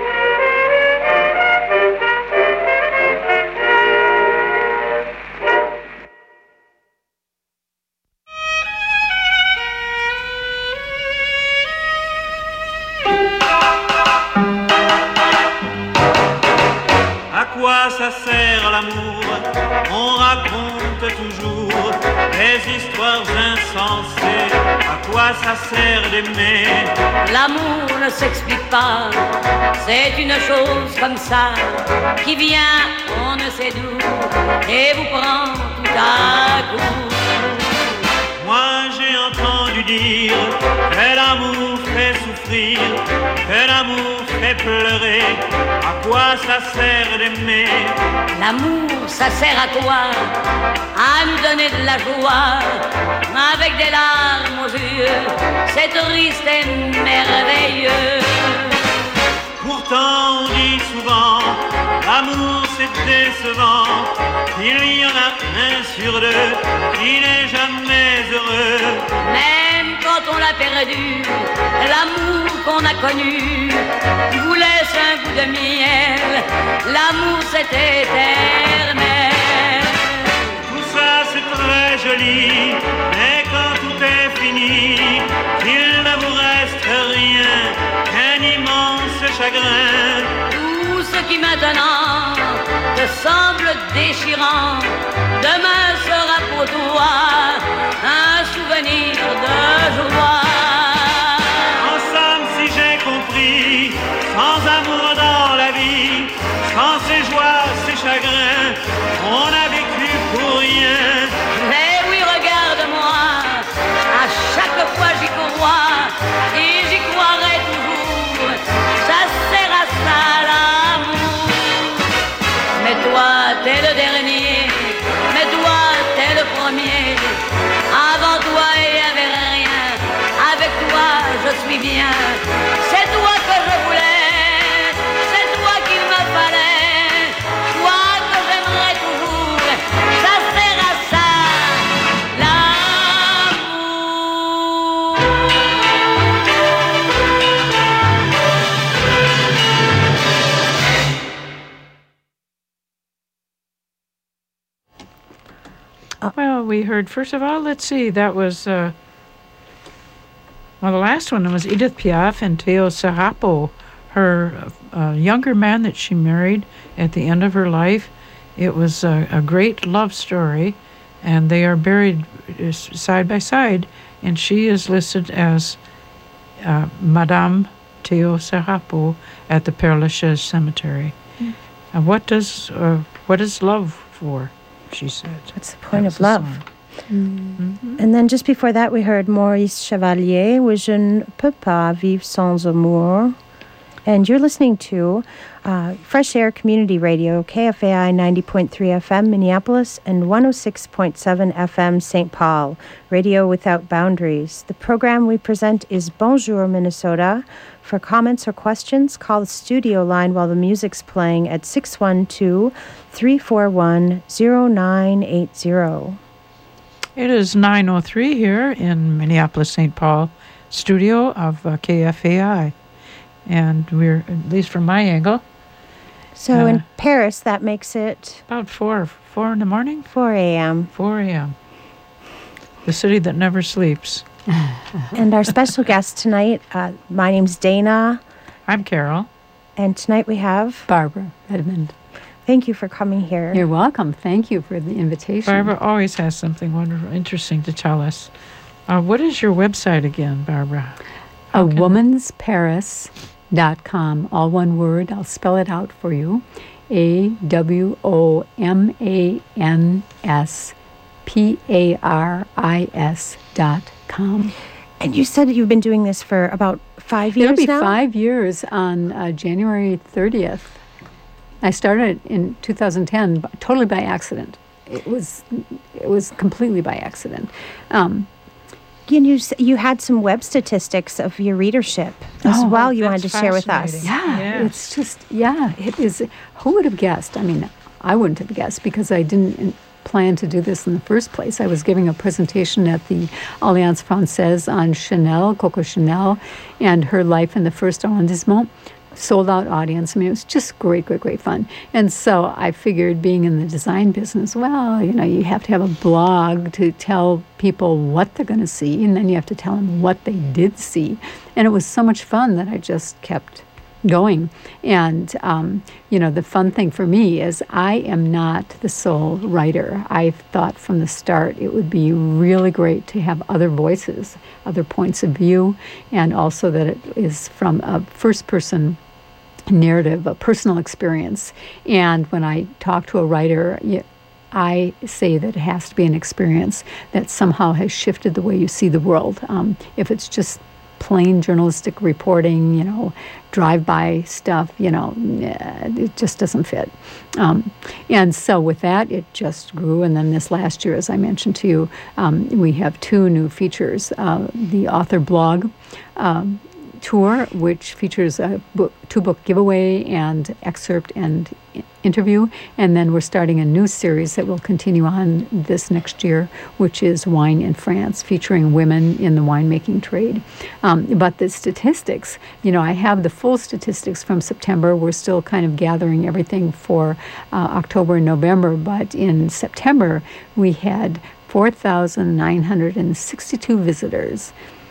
Speaker 14: À quoi ça sert l'amour? On raconte toujours des histoires insensées. À quoi ça sert d'aimer?
Speaker 3: L'amour ne s'explique pas, c'est une chose comme ça qui vient, on ne sait d'où, et vous prend tout à coup.
Speaker 14: Moi j'ai entendu dire que l'amour fait souffrir, que l'amour fait pleurer. À quoi ça sert d'aimer?
Speaker 3: L'amour, ça sert à quoi? À nous donner de la joie, avec des larmes aux yeux, c'est triste et merveilleux.
Speaker 14: Pourtant on dit souvent, l'amour c'est décevant. Il y en a un sur deux qui n'est jamais heureux.
Speaker 3: Même quand on l'a perdu, l'amour qu'on a connu vous laisse un goût de miel. L'amour c'est éternel.
Speaker 14: Tout ça c'est très joli, mais quand tout est fini, il ne vous reste rien qu'un immense chagrin.
Speaker 3: Tout ce qui maintenant te semble déchirant, demain sera pour toi un souvenir de joie.
Speaker 14: En somme, si j'ai compris, sans amour dans la vie, sans ses joies, ses chagrins, on a vécu pour rien.
Speaker 3: Mais oui, regarde-moi, à chaque fois j'y crois, dis bien, c'est toi que je voulais, c'est toi qu'il me fallait, toi que j'aimerais toujours, ça sert à ça, l'amour.
Speaker 1: Well, we heard, first of all, let's see, that was, uh, well, the last one was Edith Piaf and Teo Sarapo, her uh, younger man that she married at the end of her life. It was a, a great love story, and they are buried uh, side by side, and she is listed as uh, Madame Teo Sarapo at the Père Lachaise Cemetery. Mm. And what does, uh, what is love for? She said.
Speaker 2: What's the point of love? Mm-hmm. And then just before that, we heard Maurice Chevalier with Je ne peux pas vivre sans amour. And you're listening to uh, Fresh Air Community Radio, K F A I ninety point three F M, Minneapolis, and one oh six point seven F M, Saint Paul, Radio Without Boundaries. The program we present is Bonjour, Minnesota. For comments or questions, call the studio line while the music's playing at six one two, three four one, zero nine eight zero.
Speaker 1: It is nine oh three here in Minneapolis, Saint Paul, studio of uh, K F A I. And we're, at least from my angle.
Speaker 2: So
Speaker 1: uh,
Speaker 2: in Paris, that makes it?
Speaker 1: About four, four in the morning?
Speaker 2: four a.m.
Speaker 1: four a.m. The city that never sleeps.
Speaker 2: And our special guest tonight, uh, my name's Dana.
Speaker 1: I'm Carol.
Speaker 2: And tonight we have?
Speaker 4: Barbara Edmond.
Speaker 2: Thank you for coming here.
Speaker 4: You're welcome. Thank you for the invitation.
Speaker 1: Barbara always has something wonderful, interesting to tell us. Uh, what is your website again, Barbara?
Speaker 4: A woman's paris dot com, all one word. I'll spell it out for you. A W O M A N S P A R I S dot com.
Speaker 2: And you said you've been doing this for about five years now?
Speaker 4: It'll be five years on uh, January thirtieth. I started in two thousand ten, totally by accident. It was it was completely by accident. Um,
Speaker 2: you, you you had some web statistics of your readership as
Speaker 4: oh,
Speaker 2: well you wanted to share with us.
Speaker 4: Yeah,
Speaker 1: yes.
Speaker 4: It's just, yeah, it is. Who would have guessed? I mean, I wouldn't have guessed because I didn't plan to do this in the first place. I was giving a presentation at the Alliance Francaise on Chanel, Coco Chanel, and her life in the first arrondissement. Sold out audience. I mean, it was just great, great, great fun. And so I figured, being in the design business, well, you know, you have to have a blog to tell people what they're going to see, and then you have to tell them what they did see. And it was so much fun that I just kept going. And, um, you know, the fun thing for me is I am not the sole writer. I thought from the start it would be really great to have other voices, other points of view, and also that it is from a first-person narrative, a personal experience. And when I talk to a writer, I say that it has to be an experience that somehow has shifted the way you see the world. Um, if it's just plain journalistic reporting, you know, drive-by stuff, you know, it just doesn't fit. Um, and so with that, it just grew. And then this last year, as I mentioned to you, um, we have two new features. Uh, the author blog um, tour, which features a book, two-book giveaway and excerpt and interview. And then we're starting a new series that will continue on this next year, which is Wine in France, featuring women in the winemaking trade. Um, but the statistics, you know, I have the full statistics from September. We're still kind of gathering everything for uh, October and November. But in September, we had four thousand nine hundred sixty-two visitors.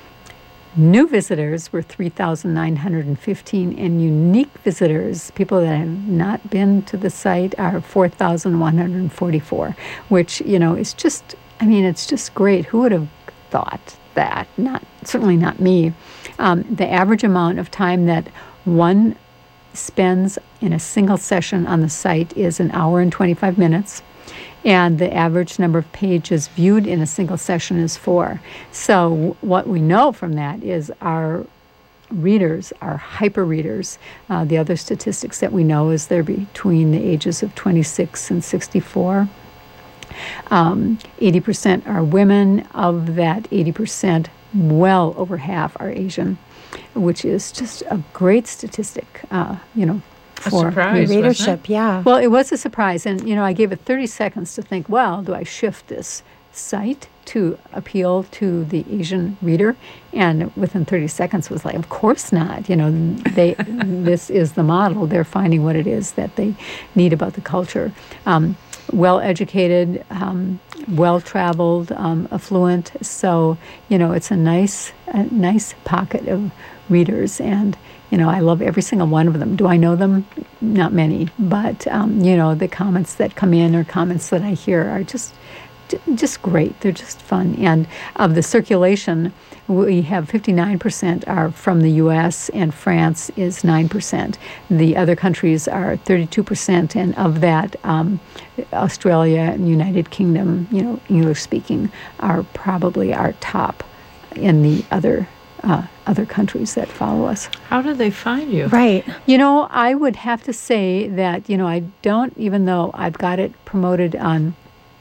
Speaker 4: New visitors were three thousand nine hundred fifteen, and unique visitors, people that have not been to the site, are four thousand one hundred forty-four, which, you know, is just, I mean, it's just great. Who would have thought that? Not, certainly not me. Um, the average amount of time that one spends in a single session on the site is an hour and twenty-five minutes. And the average number of pages viewed in a single session is four. So what we know from that is our readers are hyper readers. Uh, the other statistics that we know is they're between the ages of twenty-six and sixty-four. Um, eighty percent are women. Of that eighty percent, well over half are Asian, which is just a great statistic, uh, you know,
Speaker 1: A
Speaker 4: for
Speaker 1: surprise,
Speaker 2: readership.
Speaker 1: wasn't
Speaker 2: Yeah.
Speaker 4: Well, it was a surprise. And, you know, I gave it thirty seconds to think, well, do I shift this site to appeal to the Asian reader? And within thirty seconds was like, of course not. You know, they this is the model. They're finding what it is that they need about the culture. Um, well-educated, um, well-traveled, um, affluent. So, you know, it's a nice, a nice pocket of readers. And, you know, I love every single one of them. Do I know them? Not many. But, um, you know, the comments that come in or comments that I hear are just just great. They're just fun. And of the circulation, we have fifty-nine percent are from the U S and France is nine percent. The other countries are thirty-two percent, and of that, um, Australia and United Kingdom, you know, English-speaking, are probably our top in the other uh, other countries that follow us.
Speaker 1: How do they find you?
Speaker 2: Right.
Speaker 4: You know, I would have to say that, you know, I don't, even though I've got it promoted on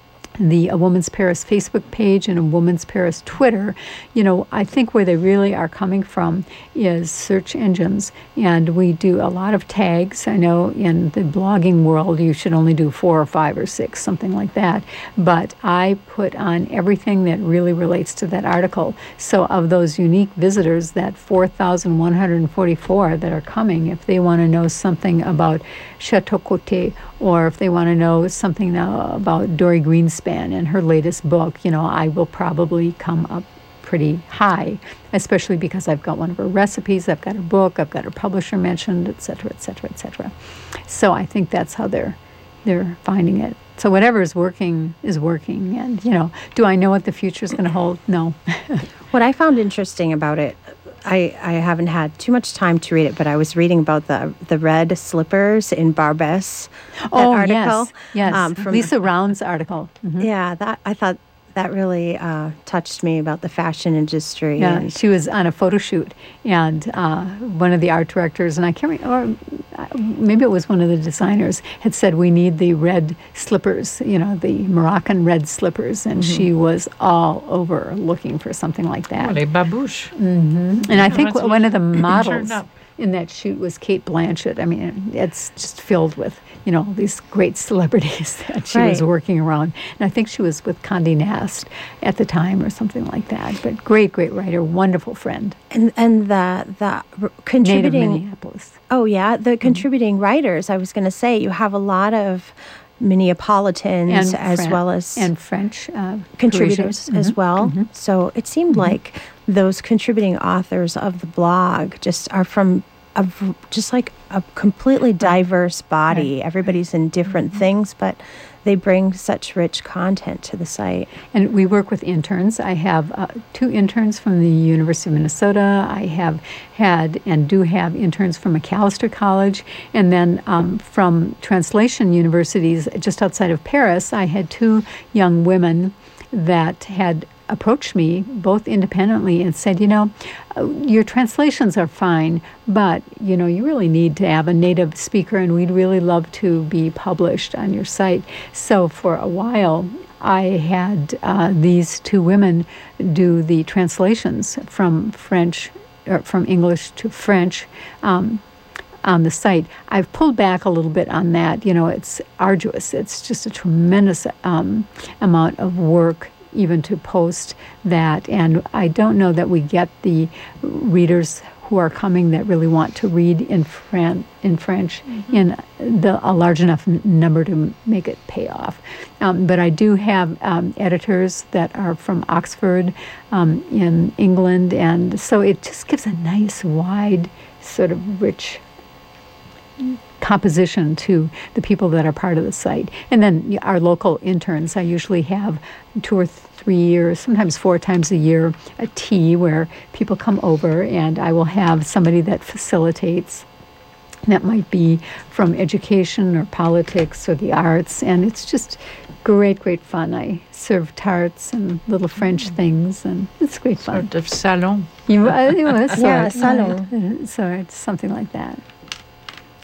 Speaker 4: the A Woman's Paris Facebook page and A Woman's Paris Twitter, you know, I think where they really are coming from is search engines. And we do a lot of tags. I know in the blogging world, you should only do four or five or six, something like that. But I put on everything that really relates to that article. So of those unique visitors, that four thousand one hundred forty-four that are coming, if they want to know something about Chateau Côté, or if they want to know something uh, about Dory Greenspan and her latest book, you know, I will probably come up pretty high, especially because I've got one of her recipes, I've got her book, I've got her publisher mentioned, et cetera, et cetera, et cetera. So I think that's how they're they're finding it. So whatever is working is working. And, you know, do I know what the future is going to hold? No.
Speaker 2: What I found interesting about it, I, I haven't had too much time to read it, but I was reading about the the red slippers in Barbès. That
Speaker 4: oh,
Speaker 2: article,
Speaker 4: yes, yes.
Speaker 2: Um, from
Speaker 4: Lisa Round's article. Mm-hmm.
Speaker 2: Yeah, that I thought that really uh, touched me about the fashion industry.
Speaker 4: Yeah,
Speaker 2: and
Speaker 4: she was on a photo shoot, and uh, one of the art directors, and I can't remember, or maybe it was one of the designers, had said, we need the red slippers, you know, the Moroccan red slippers, and
Speaker 1: Mm-hmm.
Speaker 4: she was all over looking for something like that.
Speaker 1: Oh, les babouches.
Speaker 4: Mm-hmm. And I
Speaker 1: Yeah,
Speaker 4: think
Speaker 1: that's
Speaker 4: one of the
Speaker 1: what
Speaker 4: models
Speaker 1: turned up.
Speaker 4: in that shoot was Kate Blanchett. I mean, it's just filled with, you know, these great celebrities that she was
Speaker 2: Right.
Speaker 4: working around. And I think she was with Condé Nast at the time or something like that. But great, great writer, wonderful friend.
Speaker 2: and and the the r-
Speaker 4: Native
Speaker 2: contributing.
Speaker 4: Minneapolis.
Speaker 2: Oh yeah, the contributing writers. I was going to say you have a lot of Minneapolitans as
Speaker 4: Fran-
Speaker 2: well as
Speaker 4: and French uh,
Speaker 2: contributors
Speaker 4: Parisians.
Speaker 2: as
Speaker 4: Mhm,
Speaker 2: well.
Speaker 4: mhm.
Speaker 2: So it seemed like those contributing authors of the blog just are from a, v- just like a completely diverse body.
Speaker 4: Right.
Speaker 2: Everybody's in different things, but they bring such rich content to the site.
Speaker 4: And we work with interns. I have uh, two interns from the University of Minnesota. I have had and do have interns from Macalester College. And then um, from translation universities just outside of Paris, I had two young women that had approached me both independently and said, you know, uh, your translations are fine, but, you know, you really need to have a native speaker, and we'd really love to be published on your site. So for a while, I had uh, these two women do the translations from French, or from English to French, um, on the site. I've pulled back a little bit on that. You know, it's arduous. It's just a tremendous um, amount of work even to post that. And I don't know that we get the readers who are coming that really want to read in Fran- in French mm-hmm. in the, a large enough n- number to m- make it pay off. Um, but I do have um, editors that are from Oxford um, in England, and so it just gives a nice, wide, sort of rich composition to the people that are part of the site. And then our local interns, I usually have two or three or sometimes four times a year a tea where people come over, and I will have somebody that facilitates. That might be from education or politics or the arts, and it's just great, great fun. I serve tarts and little French things, and it's great fun.
Speaker 1: Sort of salon.
Speaker 4: You, uh, it was,
Speaker 2: Yeah,
Speaker 4: sort,
Speaker 2: salon.
Speaker 4: uh, so it's something like that.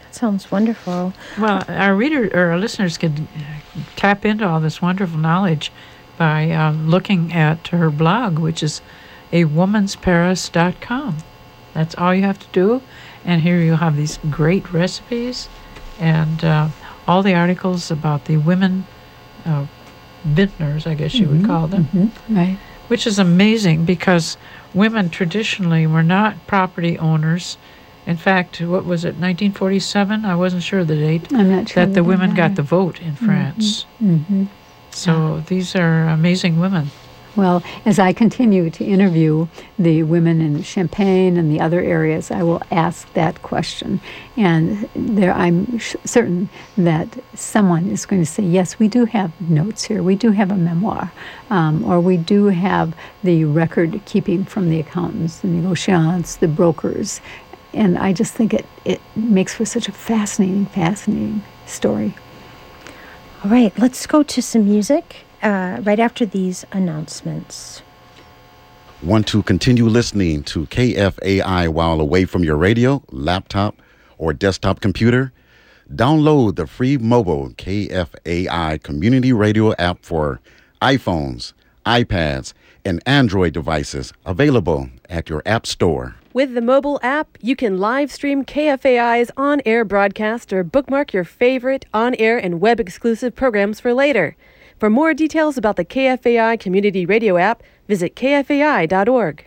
Speaker 2: That sounds wonderful.
Speaker 1: Well, our reader or our listeners could tap into all this wonderful knowledge by uh, looking at her blog, which is a woman's paris dot com. That's all you have to do. And here you have these great recipes and uh, all the articles about the women uh, vintners, I guess you
Speaker 4: mm-hmm,
Speaker 1: would call them.
Speaker 4: Mm-hmm, right.
Speaker 1: Which is amazing because women traditionally were not property owners. In fact, what was it, nineteen forty-seven? I wasn't sure of the date.
Speaker 4: I'm not sure.
Speaker 1: That the women got the vote in France.
Speaker 4: Mm-hmm. Mm-hmm.
Speaker 1: So yeah. These are amazing women.
Speaker 4: Well, as I continue to interview the women in Champaign and the other areas, I will ask that question. And there, I'm sh- certain that someone is going to say, yes, we do have notes here. We do have a memoir. Um, or we do have the record keeping from the accountants, the negotiants, the brokers. And I just think it, it makes for such a fascinating, fascinating story.
Speaker 2: All right, let's go to some music. Uh, right after these announcements.
Speaker 16: Want to continue listening to K F A I while away from your radio, laptop, or desktop computer? Download the free mobile K F A I community radio app for iPhones, iPads, and Android devices, available at your app store.
Speaker 17: With the mobile app, you can live stream K F A I's on-air broadcast or bookmark your favorite on-air and web-exclusive programs for later. For more details about the K F A I Community Radio app, visit K F A I dot org.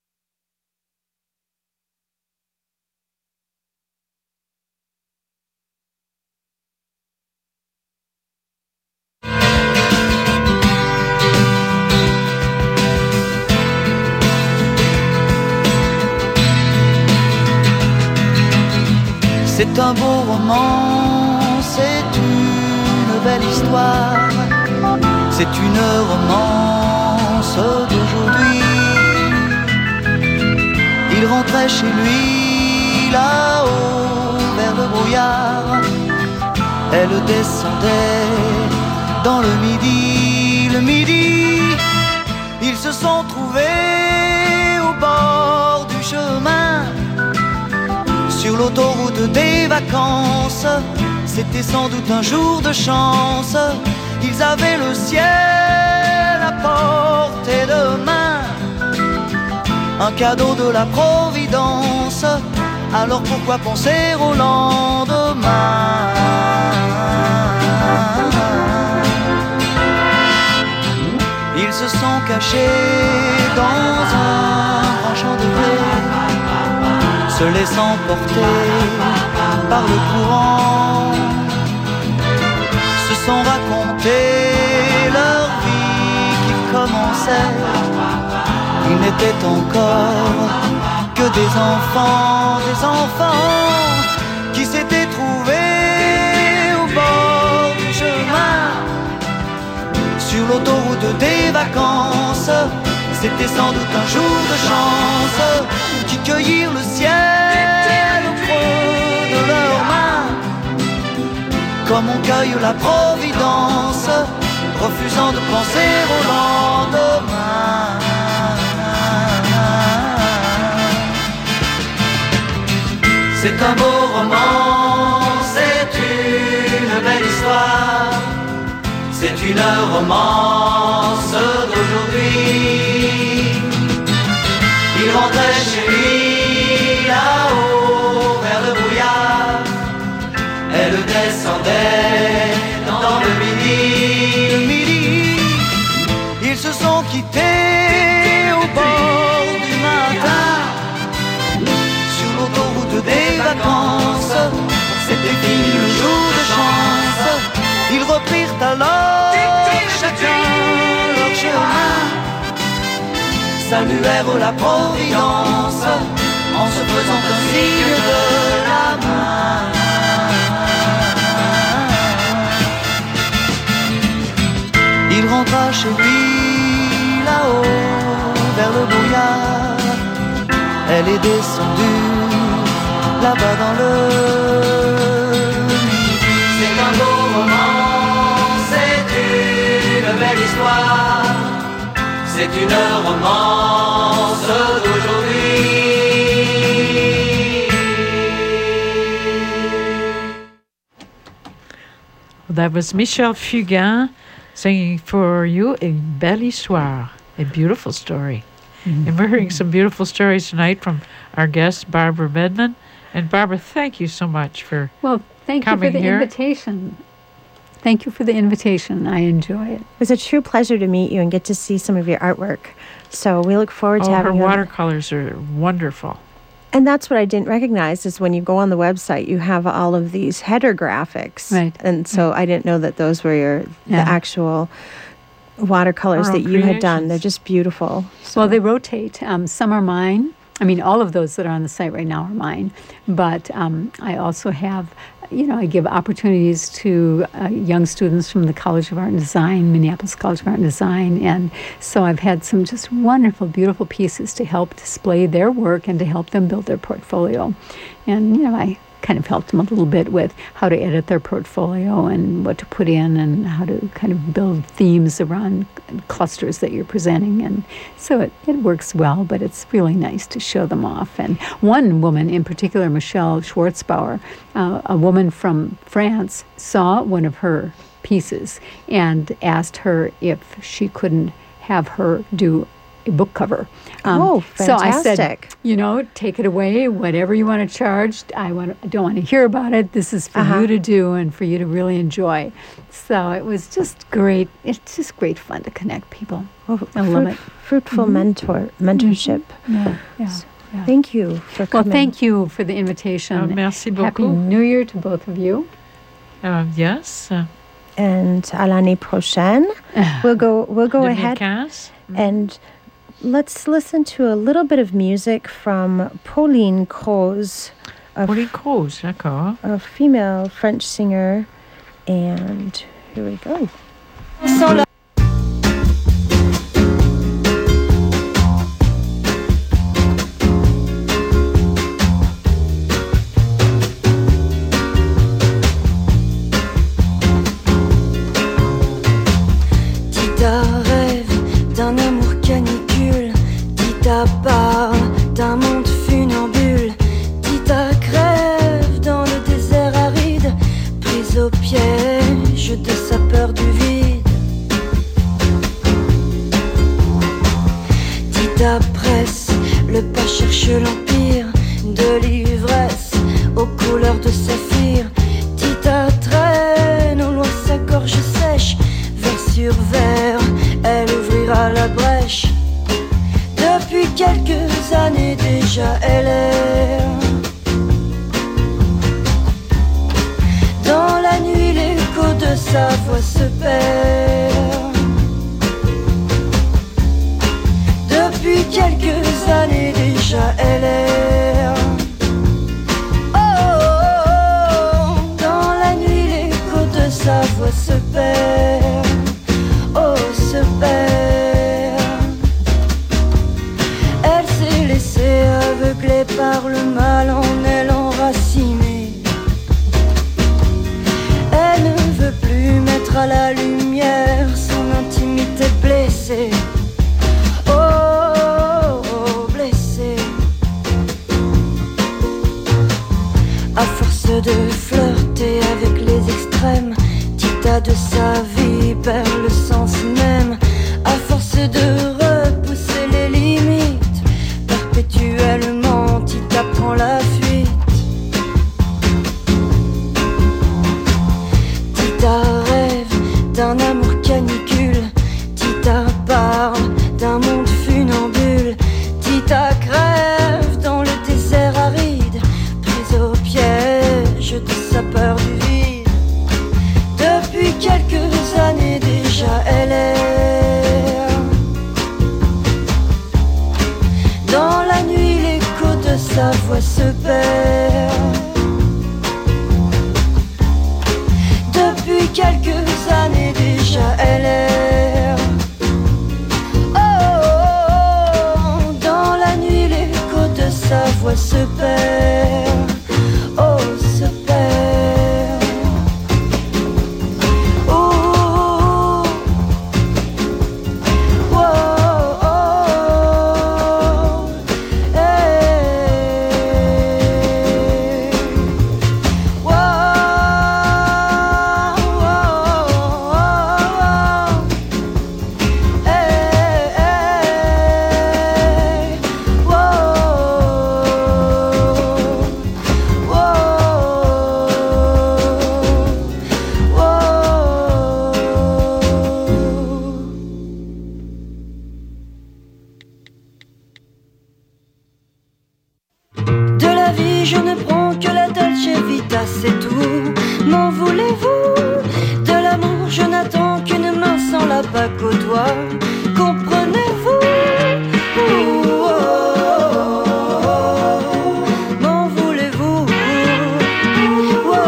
Speaker 18: C'est un beau roman, c'est une belle histoire. C'est une romance d'aujourd'hui. Il rentrait chez lui là-haut vers le brouillard. Elle descendait dans le midi, le midi. Ils se sont trouvés au bord du chemin, sur l'autoroute des vacances. C'était sans doute un jour de chance. Ils avaient le ciel à portée de main, un cadeau de la Providence. Alors pourquoi penser au lendemain? Ils se sont cachés dans un grand champ de blé, se laissant porter par le courant, se sont raconté leur vie qui commençait. Ils n'étaient encore que des enfants, des enfants qui s'étaient trouvés au bord du chemin, sur l'autoroute des vacances. C'était sans doute un jour de chance, qui cueillirent le ciel au creux de leurs mains, comme on cueille la Providence, refusant de penser au lendemain. C'est un beau roman, c'est une belle histoire, c'est une romance d'aujourd'hui. Il rentrait chez lui là-haut vers le brouillard. Elle descendait dans le midi, le midi. Ils se sont quittés au bord du matin, sur l'autoroute des vacances. C'était fini le jour de chance. Ils reprirent alors chacun leur chemin, saluèrent la Providence en se faisant un signe de la main. Il rentra chez lui là-haut vers le brouillard. Elle est descendue là-bas dans le midi. C'est un beau roman, c'est une belle histoire, c'est une romance d'aujourd'hui.
Speaker 1: That was Michel Fugain singing for you A Belle Histoire, a beautiful story. Mm-hmm. And we're hearing some beautiful stories tonight from our guest, Barbara Bedman. And Barbara, thank you so much for
Speaker 4: well, thank
Speaker 1: coming
Speaker 4: you for the
Speaker 1: here.
Speaker 4: invitation. Thank you for the invitation. I enjoy it.
Speaker 2: It was a true pleasure to meet you and get to see some of your artwork. So we look forward
Speaker 1: oh,
Speaker 2: to having
Speaker 1: her
Speaker 2: you. Her
Speaker 1: watercolors are wonderful.
Speaker 2: And that's what I didn't recognize is when you go on the website, you have all of these header graphics.
Speaker 4: Right.
Speaker 2: And so
Speaker 4: right.
Speaker 2: I didn't know that those were your
Speaker 4: Yeah.
Speaker 2: the actual watercolors that you had done. They're just beautiful. So.
Speaker 4: Well, they rotate. Um, some are mine. I mean, all of those that are on the site right now are mine. But um, I also have, you know, I give opportunities to uh, young students from the College of Art and Design, Minneapolis College of Art and Design. And so I've had some just wonderful, beautiful pieces to help display their work and to help them build their portfolio. And, you know, I kind of helped them a little bit with how to edit their portfolio and what to put in and how to kind of build themes around clusters that you're presenting. And so it, it works well, but it's really nice to show them off. And one woman in particular, Michelle Schwarzbauer, uh, a woman from France, saw one of her pieces and asked her if she couldn't have her do a book cover. Um,
Speaker 2: oh, fantastic.
Speaker 4: So I said, you know, take it away, whatever you want to charge. I want. I don't want to hear about it. This is for
Speaker 2: Uh-huh.
Speaker 4: you to do and for you to really enjoy. So it was just great. It's just great fun to connect people.
Speaker 2: Oh,
Speaker 4: I love it.
Speaker 2: Fruitful
Speaker 4: Mhm.
Speaker 2: mentor mentorship.
Speaker 4: Yeah, yeah, yeah.
Speaker 2: Thank you for
Speaker 4: Well,
Speaker 2: coming.
Speaker 4: thank you for the invitation.
Speaker 1: Uh, merci
Speaker 4: Happy
Speaker 1: beaucoup.
Speaker 4: New Year to both of you.
Speaker 1: Uh, yes. Uh,
Speaker 2: And à l'année prochaine, we'll go. We'll go ahead
Speaker 1: twenty fifteen.
Speaker 2: and let's listen to a little bit of music from Pauline Croze.
Speaker 1: Pauline Croze, d'accord.
Speaker 2: A female French singer. And here we go.
Speaker 19: Tita rêve d'un amour canicule. Tita parle d'un monde funambule. Tita crève dans le désert aride, prise au piège de sa peur du vide. Tita presse le pas, cherche l'empire de l'ivresse aux couleurs de saphir. Tita traîne au loin sa gorge sèche, vers sur vers, elle ouvrira la brèche. Depuis quelques années déjà, elle erre. Dans la nuit, l'écho de sa voix se perd. Depuis quelques années déjà, elle erre. Oh, oh, oh, dans la nuit, l'écho de sa voix se perd. Oh, se perd. Elle s'est laissée aveugler par le mal en elle enracinée. Elle ne veut plus mettre à la lumière son intimité blessée. Oh, oh, oh, blessée. À force de flirter avec les extrêmes, Tita de sa vie perd le sens même. À force de repousser les limites, perpétuellement Tita prend la fuite. Tita rêve d'un amour canicule. Tita parle d'un monde funambule. Tita crève dans le désert aride, prise au piège de sa peur du vide. Depuis quelques années déjà, elle erre. Dans la nuit, l'écho de sa voix se perd. Depuis quelques années déjà, elle erre. Oh, oh, oh, dans la nuit, l'écho de sa voix se perd. Oh, se perd. Oh, oh, oh, oh, oh, hey. Oh, oh, vita, c'est tout. M'en voulez-vous? De l'amour, je n'attends qu'une main sans la bague au doigt. Comprenez-vous? Oh, oh, oh. M'en voulez-vous? Oh, oh.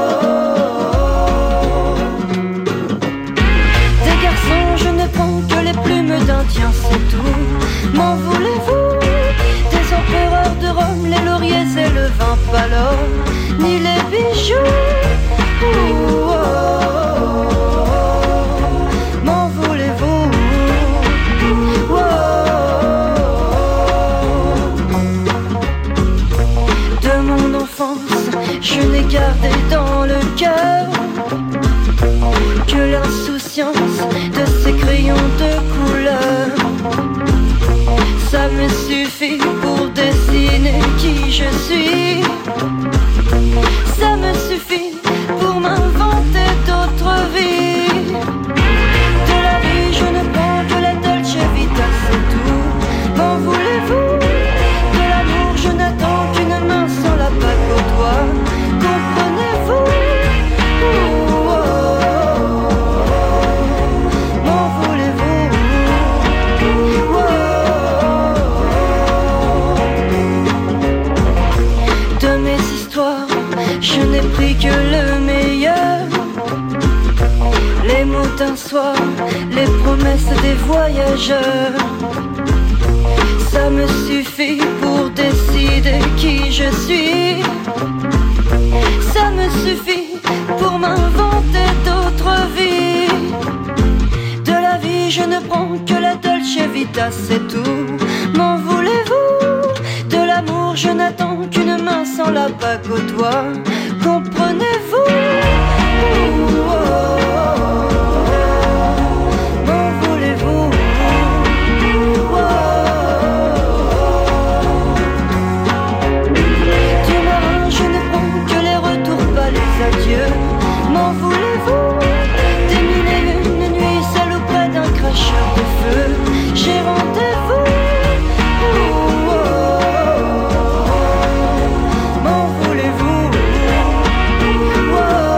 Speaker 19: Des garçons, je ne prends que les plumes d'Indien, c'est tout. M'en voulez-vous? Des empereurs de Rome, les lauriers et le vin palo, ni les bijoux. Oh, oh, oh. M'en voulez-vous? Oh, oh. De mon enfance, je n'ai gardé dans le cœur que l'insouciance de ces crayons de couleur. Ça me suffit pour dessiner qui je suis. Ça me suffit pour m'inventer d'autres vies. De la vie, je ne prends que la dolce vita, c'est tout. M'en voulez-vous? De l'amour, je n'attends qu'une main sans la bague au doigt. Comprenez-vous? Oh, oh, oh. M'en voulez-vous? Oh, oh. De mes histoires, je n'ai pris que le meilleur. Les mots d'un soir, les promesses des voyageurs. Ça me suffit pour décider qui je suis. Ça me suffit pour m'inventer d'autres vies. De la vie, je ne prends que la dolce vita, c'est tout. M'en voulez-vous? De l'amour, je n'attends qu'une main sans la bague au doigt. Comprenez-vous? Oh, oh, oh. M'en voulez-vous? Oh, oh. Du marin, je ne prends que les retours, pas les adieux. M'en voulez-vous? Des mille et une nuits seul auprès d'un cracheur de feu. J'ai rendez-vous. Oh, oh, oh. M'en voulez-vous? Oh, oh.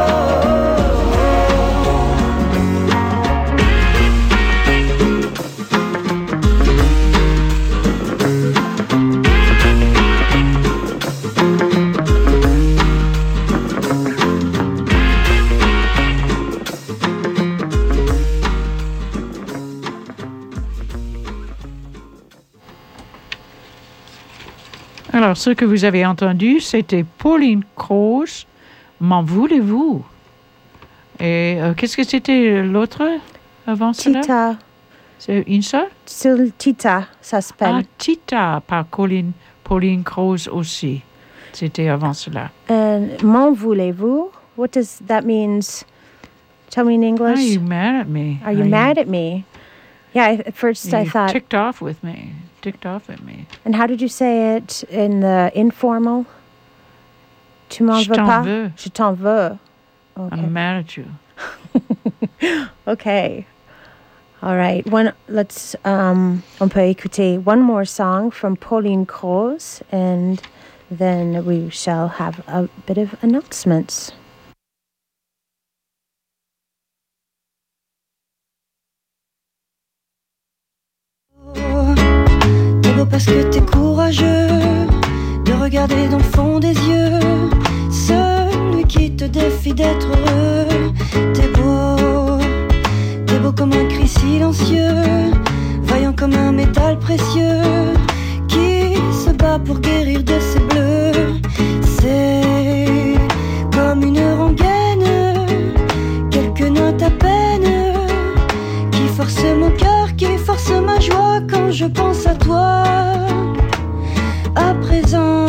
Speaker 1: Alors, ce que vous avez entendu, c'était Pauline Croze, M'en voulez-vous? Et euh, qu'est-ce que c'était l'autre avant cela?
Speaker 2: Tita.
Speaker 1: C'est une seule?
Speaker 2: C'est Tita, ça s'appelle.
Speaker 1: Ah, Tita, par Pauline, Pauline Croze aussi. C'était avant cela.
Speaker 2: And M'en voulez-vous? What does that means? Tell me in English.
Speaker 1: Are you mad at me?
Speaker 2: Are you mad at me? Yeah, I- at first I
Speaker 1: You
Speaker 2: thought.
Speaker 1: ticked off with me. Ticked off at me.
Speaker 2: And how did you say it in the informal? Tu m'en
Speaker 1: Je
Speaker 2: veux
Speaker 1: t'en
Speaker 2: pas?
Speaker 1: veux.
Speaker 2: Je t'en veux. Okay.
Speaker 1: I'm mad at you.
Speaker 2: Okay. All right. One. Let's. Um. On peut écouter one more song from Pauline Croze, and then we shall have a bit of announcements.
Speaker 19: T'es beau parce que t'es courageux de regarder dans le fond des yeux celui qui te défie d'être heureux. T'es beau, t'es beau comme un cri silencieux, vaillant comme un métal précieux qui se bat pour guérir de ses bleus. C'est comme une rengaine, quelques notes à peine qui force mon cœur, qui force ma joie quand je pense à toi. À présent,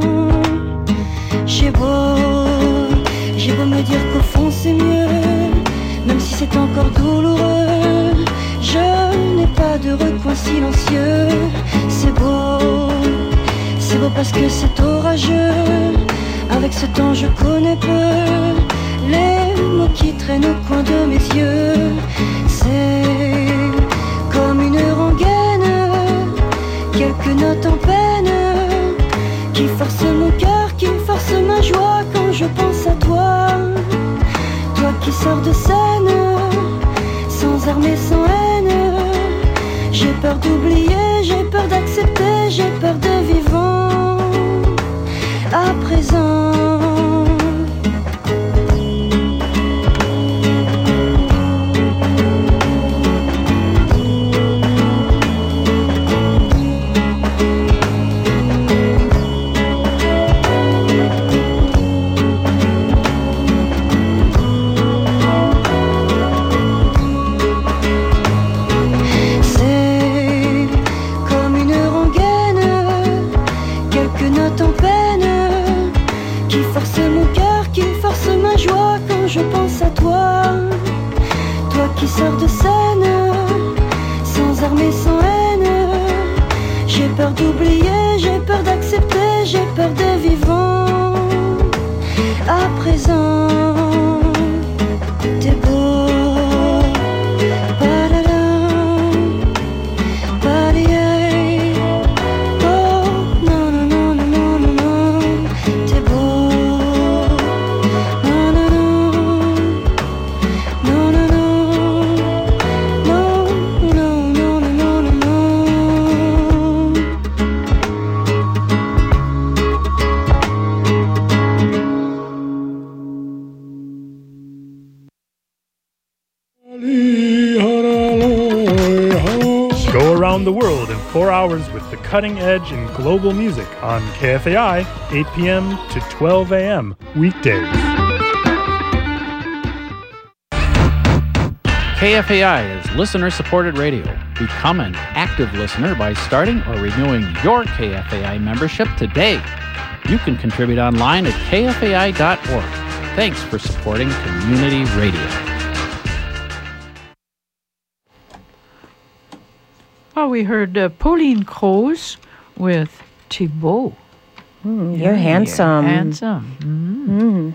Speaker 19: j'ai beau, j'ai beau me dire qu'au fond c'est mieux, même si c'est encore douloureux, je n'ai pas de recoin silencieux. C'est beau, c'est beau parce que c'est orageux, avec ce temps je connais peu les mots qui traînent au coin de mes yeux. C'est comme une rengaine, quelques notes en peine qui forcent mon cœur, qui forcent ma joie quand je pense d'oublier, j'ai peur d'accepter, j'ai peur de vivant à présent. Je pense à toi, toi qui sors de scène, sans armes et sans haine. J'ai peur d'oublier, j'ai peur d'accepter, j'ai peur de vivant à présent. T'es beau, ba-da-da, ba-da-yay. Oh, non, non, non, non, non, non, non. T'es beau.
Speaker 20: The world in four hours with the cutting edge in global music on K F A I, eight p.m. to twelve a.m. weekdays.
Speaker 21: K F A I is listener-supported radio. Become an active listener by starting or renewing your K F A I membership today. You can contribute online at K F A I dot org. Thanks for supporting community radio.
Speaker 1: Well, we heard uh, Pauline Croze with Thibault.
Speaker 2: Mm, you're yeah, handsome.
Speaker 1: You're handsome. Mm. Mm.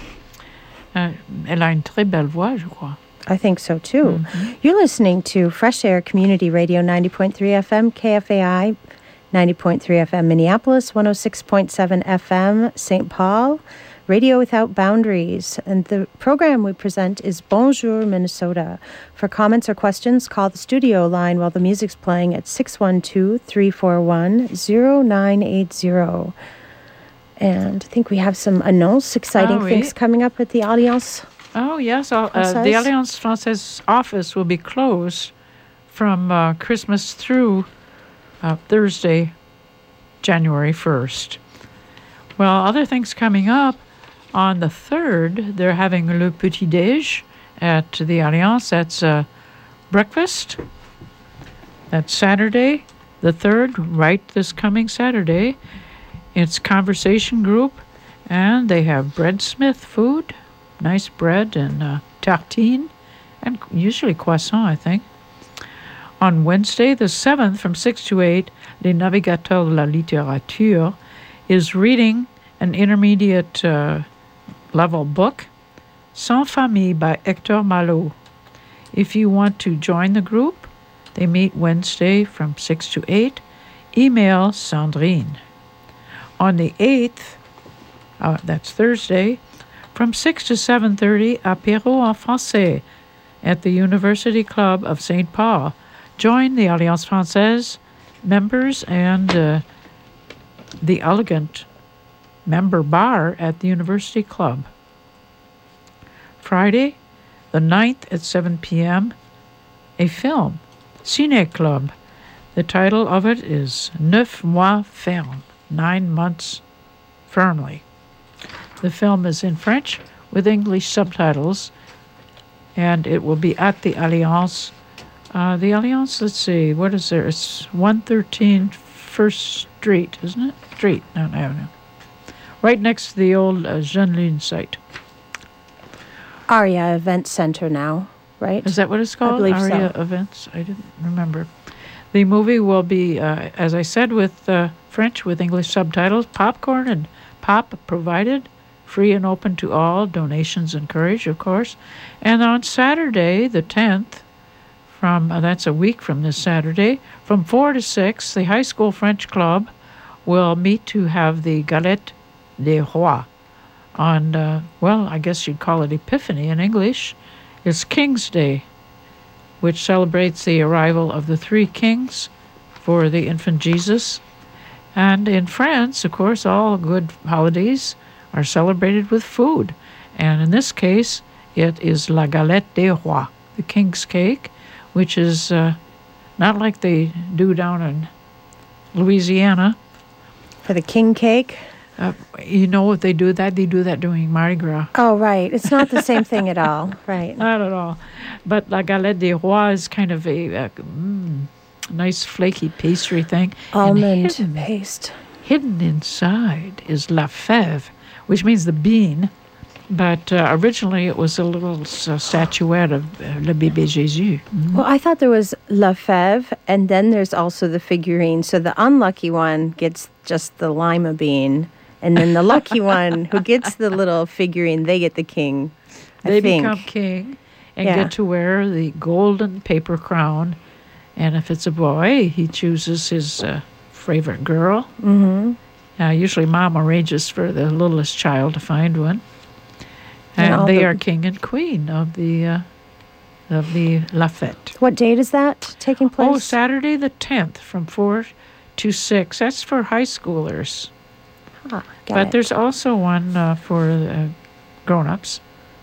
Speaker 1: Uh, elle a une très belle voix, je crois.
Speaker 2: I think so, too.
Speaker 1: Mm-hmm.
Speaker 2: You're listening to Fresh Air Community Radio, ninety point three F M, K F A I, ninety point three F M Minneapolis, one oh six point seven F M Saint Paul, Radio Without Boundaries. And the program we present is Bonjour, Minnesota. For comments or questions, call the studio line while the music's playing at six one two, three four one, zero nine eight zero. And I think we have some annonce, exciting
Speaker 1: oh, oui.
Speaker 2: things coming up at the Alliance.
Speaker 1: Oh, yes. Uh, uh, the Alliance Française office will be closed from uh, Christmas through uh, Thursday, January first. Well, other things coming up. On the third, they're having Le Petit Déj at the Alliance. That's uh, breakfast. That's Saturday, the third, right this coming Saturday. It's conversation group, and they have Bread Smith food, nice bread and uh, tartine, and usually croissant, I think. On Wednesday, the seventh, from six to eight, Les Navigateurs de la Littérature is reading an intermediate uh, level book, Sans Famille by Hector Malot. If you want to join the group, they meet Wednesday from six to eight. Email Sandrine. On the eighth, uh, that's Thursday, from six to seven thirty, Apéro en Français at the University Club of Saint Paul. Join the Alliance Française members and uh, the elegant member bar at the University Club. Friday, the ninth at seven p.m., a film, Ciné Club. The title of it is Neuf mois ferme, nine months firmly. The film is in French with English subtitles, and it will be at the Alliance. Uh, the Alliance, let's see, what is there? It's one thirteen First Street, isn't it? Street, not Avenue. Right next to the old uh, Jeune Lune site.
Speaker 2: Aria Event Center now, right?
Speaker 1: Is that what it's called?
Speaker 2: I believe
Speaker 1: Aria
Speaker 2: so.
Speaker 1: Events? I didn't remember. The movie will be, uh, as I said, with uh, French with English subtitles, popcorn and pop provided, free and open to all, donations encouraged, of course. And on Saturday, the tenth, from uh, that's a week from this Saturday, from four to six, the High School French Club will meet to have the Galette des Rois on, uh, well, I guess you'd call it Epiphany in English. It's King's Day. which celebrates the arrival of the three kings for the infant Jesus. And in France, of course, all good holidays are celebrated with food. And in this case, it is la galette des rois, the king's cake, which is uh, not like they do down in Louisiana.
Speaker 2: For the king cake?
Speaker 1: Uh, you know, if they do that, they do that during Mardi Gras.
Speaker 2: Oh, right. It's not the same thing at all. Right.
Speaker 1: Not at all. But la galette des rois is kind of a, a mm, nice flaky pastry thing.
Speaker 2: Almond
Speaker 1: hidden,
Speaker 2: paste.
Speaker 1: Hidden inside is la fève, which means the bean. But uh, originally it was a little uh, statuette of uh, Le Bébé Jésus. Mm-hmm.
Speaker 2: Well, I thought there was La Fève, and then there's also the figurine. So the unlucky one gets just the lima bean, and then the lucky one who gets the little figurine, they get the king, I
Speaker 1: They
Speaker 2: think.
Speaker 1: become king and
Speaker 2: Yeah.
Speaker 1: get to wear the golden paper crown. And if it's a boy, he chooses his uh, favorite girl.
Speaker 2: Mm-hmm.
Speaker 1: Uh, usually mom arranges for the littlest child to find one.
Speaker 2: And
Speaker 1: And,
Speaker 2: all
Speaker 1: they
Speaker 2: the-
Speaker 1: are king and queen of the uh, of the La Fête.
Speaker 2: What date is that taking place?
Speaker 1: Oh, Saturday the tenth from four to six. That's for high schoolers.
Speaker 2: Ah, got
Speaker 1: but
Speaker 2: it.
Speaker 1: there's also one uh, for uh, grown-ups.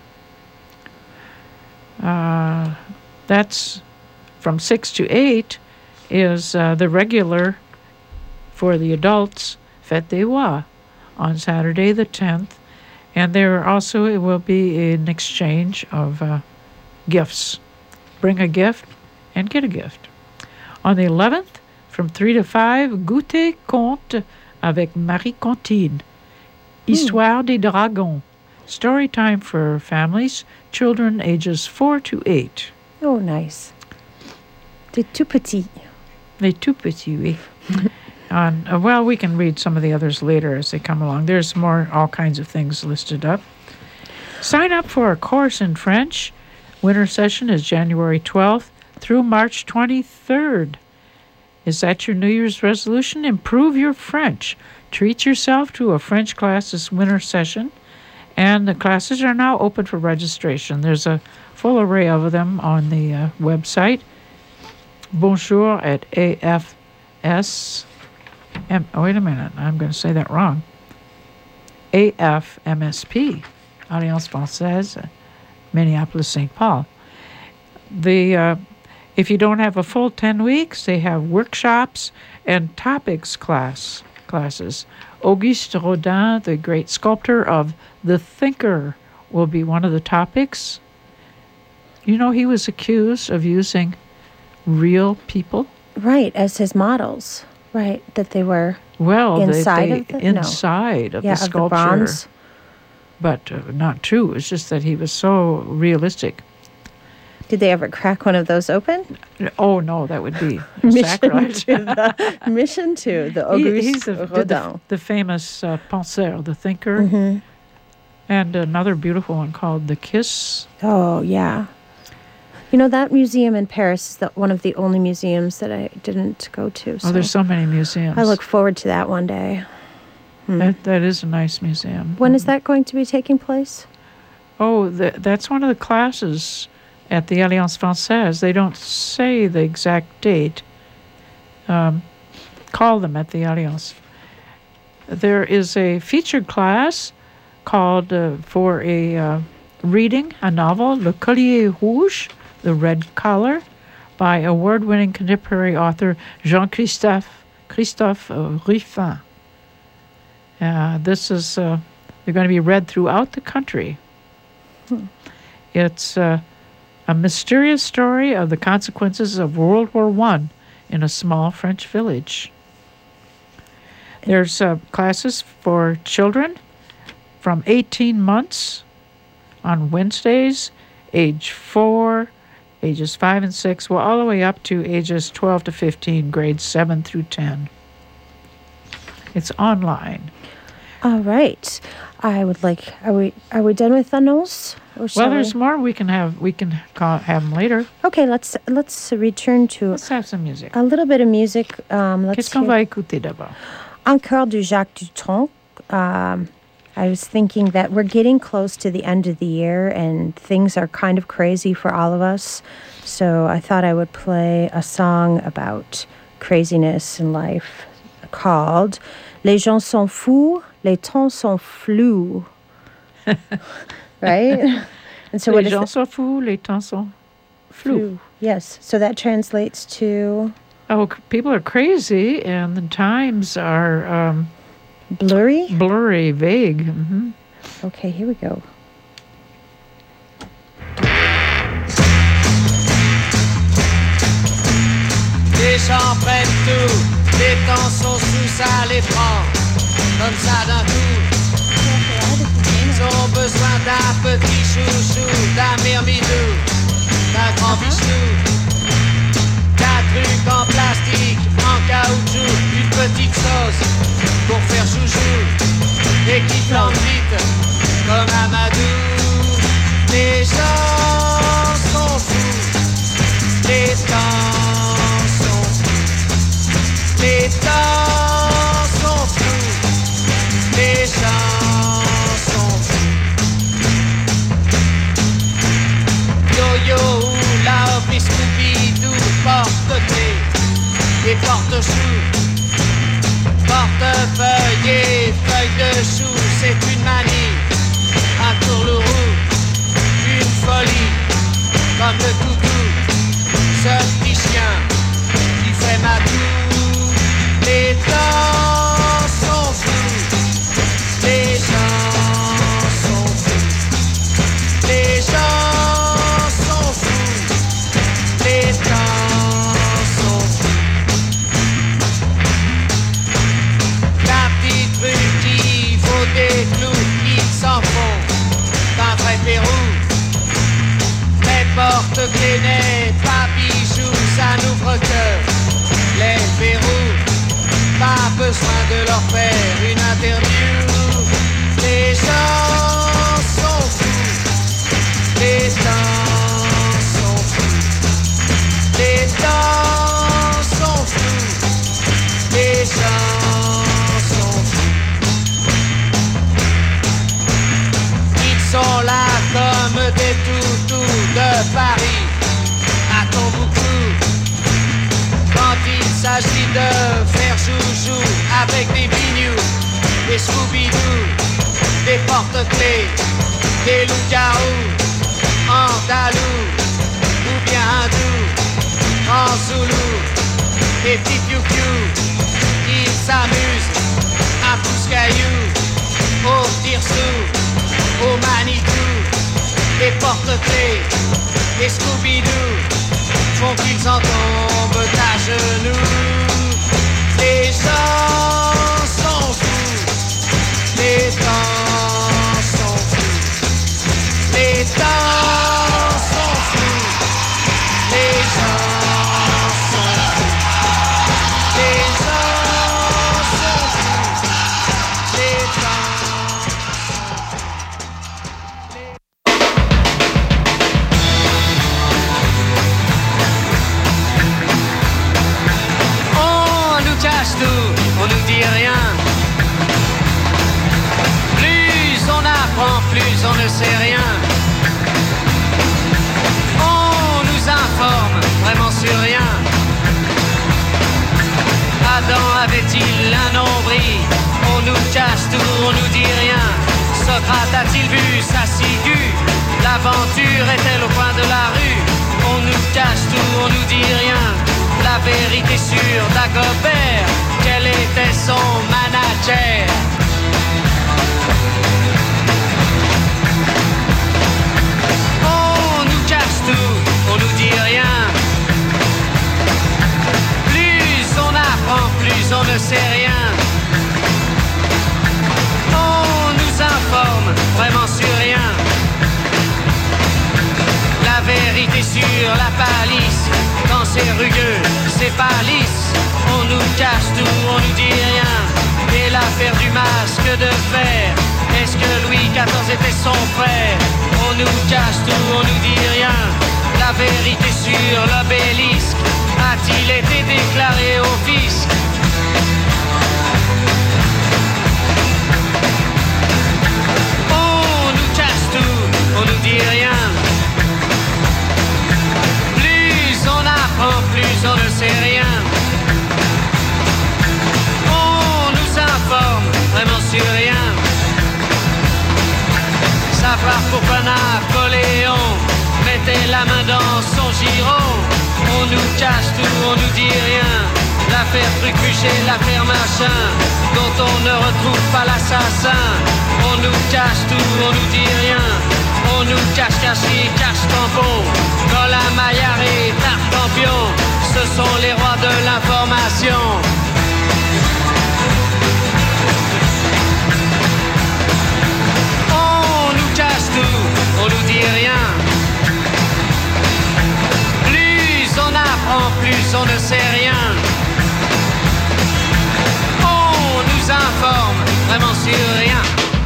Speaker 1: Uh, that's from six to eight is uh, the regular for the adults, Fête des Rois, on Saturday the tenth. And there also it will be an exchange of uh, gifts. Bring a gift and get a gift. On the eleventh, from three to five, Goûter Conte avec Marie Contine. Histoire des Dragons. Story time for families, children ages four to eight.
Speaker 2: Oh, nice. The tout petit.
Speaker 1: Les tout petits, oui. On, uh, well, we can read some of the others later as they come along. There's more, all kinds of things listed up. Sign up for a course in French. Winter session is January twelfth through March twenty-third. Is that your New Year's resolution? Improve your French. Treat yourself to a French class this winter session. And the classes are now open for registration. There's a full array of them on the uh, website. Bonjour at A F S. M- oh, wait a minute. I'm going to say that wrong. A F M S P, Alliance Française, Minneapolis, Saint Paul. The uh, if you don't have a full ten weeks, they have workshops and topics class classes. Auguste Rodin, the great sculptor of The Thinker, will be one of the topics. You know, he was accused of using real people.
Speaker 2: Right, as his models. Right, that they were
Speaker 1: Well,
Speaker 2: inside
Speaker 1: they, they,
Speaker 2: of the
Speaker 1: inside
Speaker 2: no.
Speaker 1: of
Speaker 2: yeah,
Speaker 1: the
Speaker 2: of
Speaker 1: sculpture.
Speaker 2: the bronze.
Speaker 1: But uh, not true. It's just that he was so realistic.
Speaker 2: Did they ever crack one of those open?
Speaker 1: Oh, no, that would be
Speaker 2: Mission
Speaker 1: sacrilege.
Speaker 2: to the mission to the
Speaker 1: He-
Speaker 2: Auguste
Speaker 1: he's a, did
Speaker 2: Rodin.
Speaker 1: the, the famous uh, penseur, the thinker,
Speaker 2: Mm-hmm.
Speaker 1: and another beautiful one called The Kiss.
Speaker 2: Oh, yeah. You know, that museum in Paris is the, one of the only museums that I didn't go to.
Speaker 1: Oh, there's so many museums.
Speaker 2: I look forward to that one day. Hmm.
Speaker 1: That, that is a nice museum.
Speaker 2: When is that going to be taking place?
Speaker 1: Oh, the, that's one of the classes at the Alliance Française. They don't say the exact date. Um, call them at the Alliance. There is a featured class called uh, for a uh, reading, a novel, Le Collier Rouge, The Red Collar, by award-winning contemporary author Jean-Christophe Christophe uh, Ruffin. Uh, this is, uh, they're going to be read throughout the country.
Speaker 2: Hmm.
Speaker 1: It's uh, a mysterious story of the consequences of World War One in a small French village. There's uh, classes for children from eighteen months on Wednesdays, age four, ages five and six, well, all the way up to ages twelve to fifteen, grades seven through ten. It's online.
Speaker 2: All right. I would like, are we are we done with the news? Or shall
Speaker 1: Well, there's
Speaker 2: we-
Speaker 1: more we can have. We can call, have them later.
Speaker 2: Okay, let's let's return to
Speaker 1: Let's have some music.
Speaker 2: a little bit of music. Um, let's
Speaker 1: Qu'est-ce qu'on
Speaker 2: hear-
Speaker 1: va écouter d'abord?
Speaker 2: Encore du Jacques Dutronc. Um, I was thinking that we're getting close to the end of the year and things are kind of crazy for all of us. So I thought I would play a song about craziness in life called Les gens sont fous, les temps sont flous. Right? And so
Speaker 1: les
Speaker 2: what is
Speaker 1: gens
Speaker 2: that?
Speaker 1: sont fous, les temps sont flous.
Speaker 2: Yes. So that translates to...
Speaker 1: Oh, c- people are crazy and the times are... Um,
Speaker 2: blurry?
Speaker 1: Blurry, vague. Mm-hmm.
Speaker 2: Okay, here we go.
Speaker 14: Les gens prennent tout, les temps sont sous, ça les prend, comme ça d'un coup. Ils ont besoin d'un petit chouchou, d'un myrmidou, d'un grand bichou, d'un truc en plastique, en caoutchouc, une petite sauce pour faire chouchou, et qui flambe vite, comme Amadou. Les gens sont fous, les temps sont fous, les temps sont fous, les gens sont fous. Yo-yo, la hop et Scooby-Doo, porte-clés et porte-choux, portefeuille et feuille de chou, c'est une manie, un tourlourou, une folie, comme le toutou, ce petit chien qui fait ma toux. Les temps sont fous, les gens sont fous, les gens sont fous, les temps sont fous. La petite rue qui vaut des clous, qui s'en font d'un vrai Pérou. Les porte-clés n'est pas bijoux, ça n'ouvre que les verrous. Pas besoin de leur faire une interview. Les gens sont fous, les temps sont fous, les temps sont fous, les gens sont fous. Ils sont là comme des toutous de Paris à Tombouctou. Quand il s'agit de faire joujou avec des bignous, des Scooby-Doo, des porte-clés, des loups-garous, andalous, ou bien hindous, en zoulou, des petits piou-piou, ils s'amusent à pousse-cailloux, au tire-sous, au Manitou, des porte-clés, des Scooby-Doo, font qu'ils en tombent à genoux. Les gens sont fous, les temps sont fous, les temps sont fous, les gens sont fous, les gens sont fous, les temps on nous dit rien. Plus on apprend, plus on ne sait rien. On nous informe vraiment sur rien. Adam avait-il un nombril? On nous cache tout, on nous dit rien. Socrate a-t-il vu sa ciguë? L'aventure est-elle au coin de la rue? On nous cache tout, on nous dit rien. La vérité sur Dagobert, quel était son manager? On nous cache tout, on nous dit rien. Plus on apprend, plus on ne sait rien. On nous informe vraiment sur rien. La vérité sur la palisse, quand c'est rugueux, c'est pas lisse. On nous cache tout, on nous dit rien. Et l'affaire du masque de fer, est-ce que Louis quatorze était son frère? On nous cache tout, on nous dit rien. La vérité sur l'obélisque, a-t-il été déclaré au fisc? phare pour que Napoléon mettait la main dans son giron. On nous cache tout, on nous dit rien. L'affaire Truc-Buchet, l'affaire machin, dont on ne retrouve pas l'assassin. On nous cache tout, on nous dit rien. On nous cache caché, cache tampon. Colin, Maillard et Tartampion, ce sont les rois de l'information. On nous cache tout, on nous dit rien. Plus on apprend, plus on ne sait rien. On nous informe vraiment sur rien.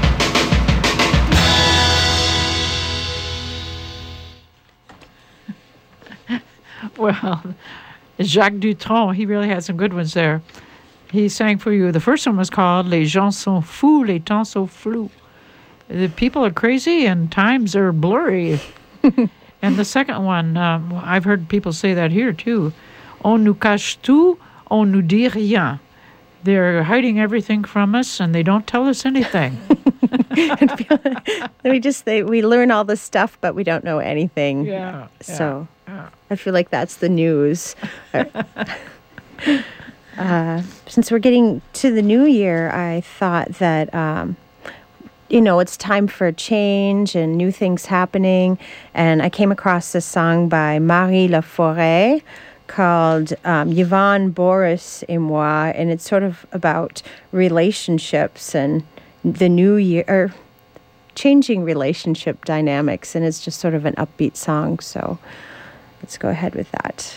Speaker 1: Well, Jacques Dutronc, he really had some good ones there. He sang for you. The first one was called Les gens sont fous, les temps sont flous. The people are crazy and times are blurry. And the second one, um, I've heard people say that here too. On nous cache tout, on nous dit rien. They're hiding everything from us and they don't tell us anything.
Speaker 2: we just they, we learn all this stuff, but we don't know anything.
Speaker 1: Yeah.
Speaker 2: So
Speaker 1: yeah.
Speaker 2: I feel like that's the news. uh, since we're getting to the new year, I thought that, um, you know, it's time for a change and new things happening. And I came across this song by Marie Laforêt called um, Yvonne, Boris et moi. And it's sort of about relationships and the new year, or changing relationship dynamics. And it's just sort of an upbeat song. So let's go ahead with that.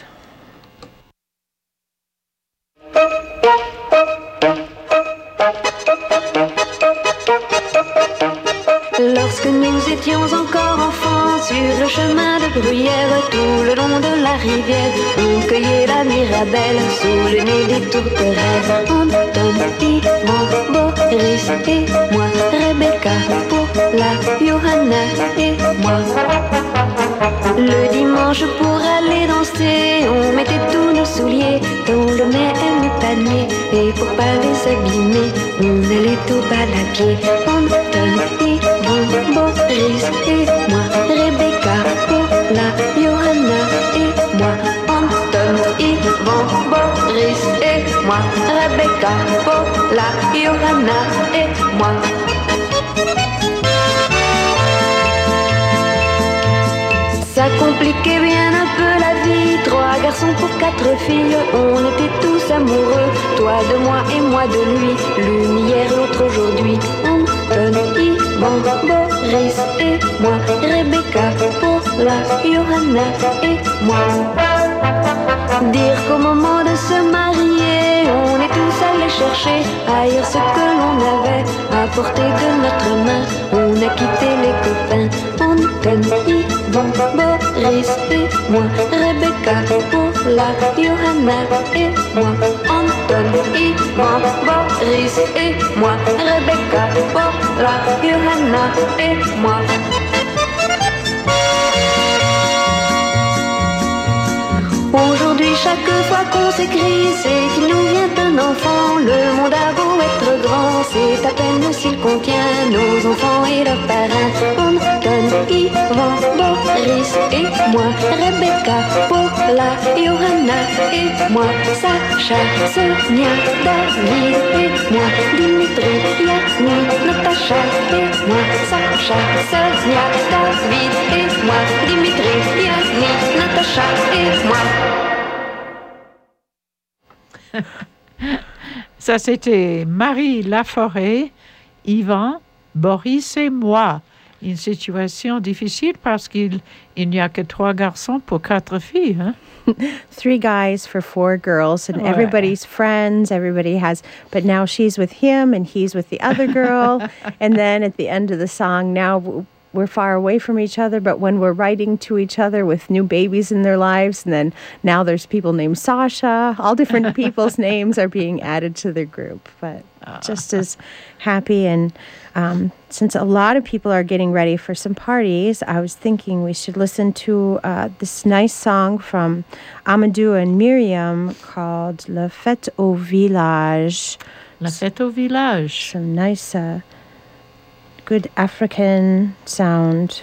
Speaker 19: Lorsque nous étions encore enfants, sur le chemin de bruyère, tout le long de la rivière, on cueillait la mirabelle sous le nez des tourterelles. Anton, Yvon, Boris et moi, Rebecca, Paula, Johanna et moi. Le dimanche pour aller danser, on mettait tous nos souliers dans le même panier. Et pour pas les abîmer, on allait au bal à pied. Anton, Yvon, Boris et moi, Rebecca, Paula, Johanna et moi. Anton, Yvon, Boris et moi, Rebecca, Paula, Johanna et moi. Ça compliquait bien un peu la vie. Trois garçons pour quatre filles, on était tous amoureux. Toi de moi et moi de lui, l'une hier, l'autre aujourd'hui. Anton, Yvon, Boris et moi, Rebecca, Paula, Johanna et moi. Dire qu'au moment de se marier, on est tous allés chercher ailleurs ce que l'on avait à portée de notre main. On a quitté les copains. Anton, Yvon, Boris et moi, Rebecca, Paula, Johanna et moi. Anton, Yvon, Boris et moi, Rebecca, Paula, Johanna et moi. Aujourd'hui, chaque fois qu'on s'écrit, c'est qu'il nous vient un enfant. Le monde a beau être grand, c'est à peine s'il contient nos enfants et leurs parrains. Anton, Yvon, Boris et moi, Rebecca, Paula, Johanna et moi, Sacha, Sonia, David et moi, Dimitri, Yanni, Natacha et moi, Sacha, Sonia, David et moi, Dimitri, Yanni, Natacha et moi.
Speaker 1: Ça, c'était Marie Laforêt, Yvon, Boris et moi. Une situation difficile parce qu'il il n'y a que trois garçons pour quatre filles. Hein?
Speaker 2: Three guys for four girls, and
Speaker 1: Ouais.
Speaker 2: everybody's friends. Everybody has, but now she's with him and he's with the other girl. And then at the end of the song, now w- we're far away from each other, but when we're writing to each other with new babies in their lives, and then now there's people named Sasha, all different people's names are being added to their group, but just as happy. And um, since a lot of people are getting ready for some parties, I was thinking we should listen to uh, this nice song from Amadou and Miriam called La Fête au Village.
Speaker 1: La Fête au Village.
Speaker 2: Some nice uh, good African sound.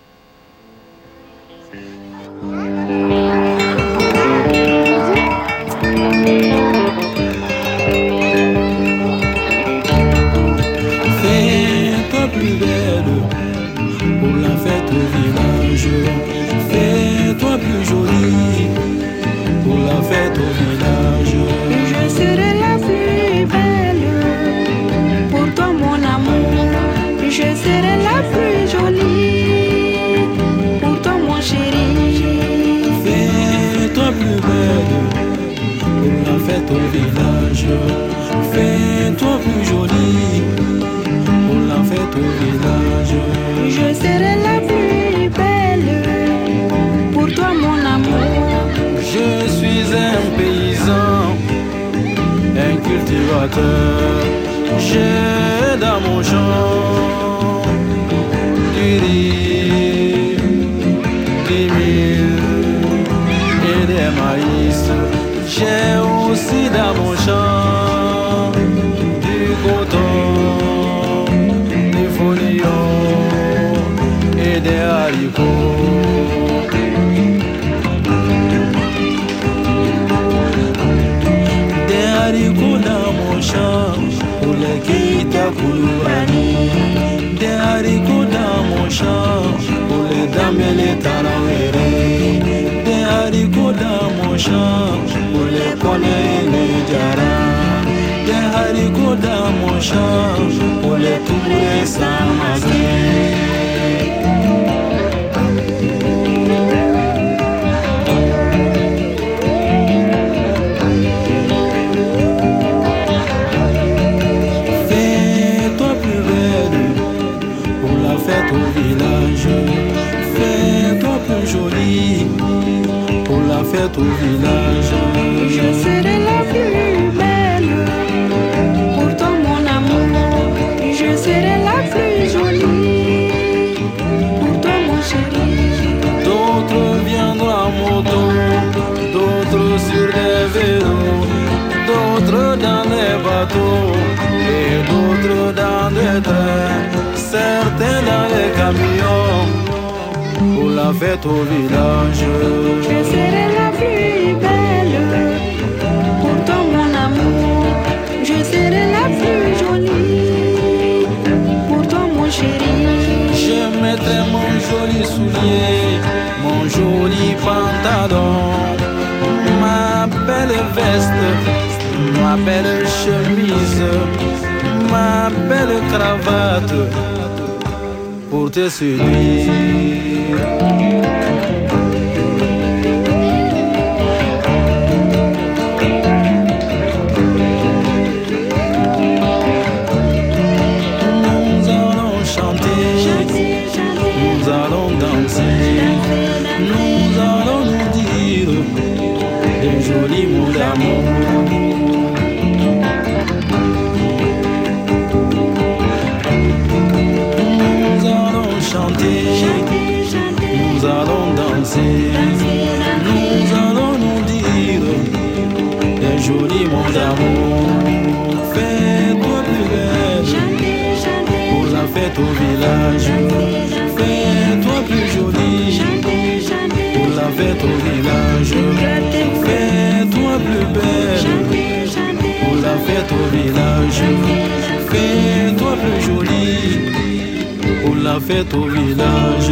Speaker 5: Fais-toi plus belle pour la fête au village. Fais-toi plus jolie pour la fête au village.
Speaker 22: Je serai la plus belle pour toi mon amour. Je serai la plus jolie pour toi mon chéri.
Speaker 5: Fais-toi plus belle pour la fête au village. Fais-toi plus jolie pour la fête au village.
Speaker 22: Je serai la plus belle pour toi mon amour.
Speaker 5: Je suis un paysan, un cultivateur. J'ai dans mon champ du riz, des mil et des maïs. J'ai aussi dans mon champ du coton, des folions et des haricots. Des haricots dans mon champ pour les Keita Koulourani. Des haricots dans mon champ pour les dames et les tarawérés. Des haricots dans mon champ pour les poneys et les djaras. Des haricots dans mon champ pour les tourés sans masquer. Fais-toi au village, fais-toi plus jolie pour la fête au village.
Speaker 22: Je serai la plus belle pour toi mon amour. Je serai la plus jolie pour toi mon chéri.
Speaker 5: D'autres viendront à moto, d'autres sur des vélos, d'autres dans les bateaux et d'autres dans des trains. Certains dans les camions pour la fête au village.
Speaker 22: Je serai la plus belle pour toi mon amour. Je serai la plus jolie pour toi mon chéri.
Speaker 5: Je mettrai mon joli soulier, mon joli pantalon, ma belle veste, ma belle chemise, ma belle cravate pour te séduire. Nous allons chanter, nous allons danser, nous allons nous dire des jolis mots d'amour. Nous allons danser, nous allons nous dire des jolis mots d'amour. Fais-toi plus belle pour la fête au village. Fais-toi plus jolie pour la fête au village. Fais-toi plus belle pour la fête au village. Fais-toi plus jolie pour la fête au village.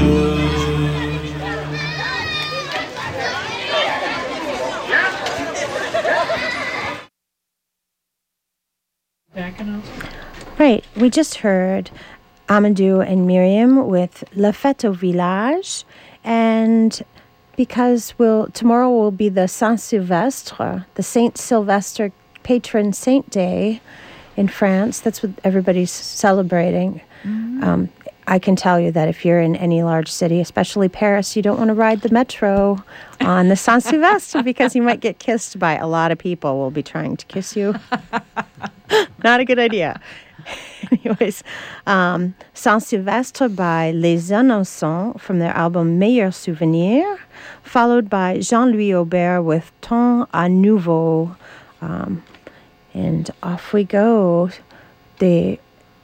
Speaker 2: Right, we just heard Amadou and Miriam with La Fête au Village, and because we'll tomorrow will be the Saint Sylvestre, the Saint Sylvester patron saint day in France. That's what everybody's celebrating. Mm-hmm. Um, I can tell you that if you're in any large city, especially Paris, you don't want to ride the metro on the Saint Sylvestre because you might get kissed by a lot of people will be trying to kiss you. Not a good idea. Anyways, um, Saint Sylvestre by Les Innocents from their album Meilleur Souvenir, followed by Jean-Louis Aubert with Temps à Nouveau. Um, and off we go. The Es-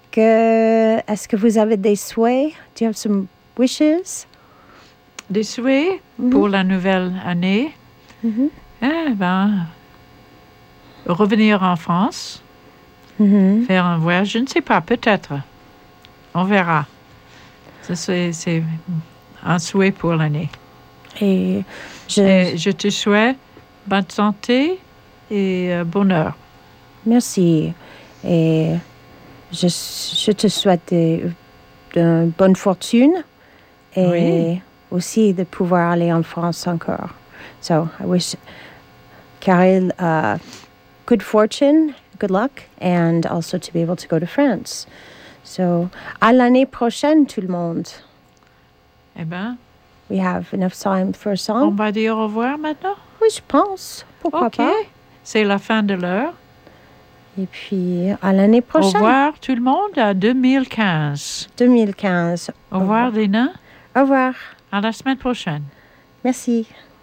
Speaker 2: que, est-ce que vous avez des souhaits? Do you have some wishes?
Speaker 1: Des souhaits mm-hmm. pour la nouvelle année? Mm-hmm. Eh ben, revenir en France, mm-hmm. faire un voyage, je ne sais pas, peut-être. On verra. Ça, c'est, c'est un souhait pour l'année.
Speaker 2: Et je,
Speaker 1: et je te souhaite bonne santé et euh, bonheur.
Speaker 2: Merci. Et je, je te souhaite de, de bonne fortune et oui. aussi de pouvoir aller en France encore. So I wish Karel uh, good fortune, good luck, and also to be able to go to France. So, à l'année prochaine, tout le monde.
Speaker 1: Eh bien,
Speaker 2: we have enough time for a song.
Speaker 1: On va dire au revoir maintenant?
Speaker 2: Oui, je pense. Pourquoi
Speaker 1: okay.
Speaker 2: pas?
Speaker 1: C'est la fin de l'heure.
Speaker 2: Et puis, à l'année prochaine.
Speaker 1: Au revoir tout le monde à deux mille quinze.
Speaker 2: deux mille quinze.
Speaker 1: Au, au revoir, revoir, Dina.
Speaker 2: Au revoir.
Speaker 1: À la semaine prochaine.
Speaker 2: Merci.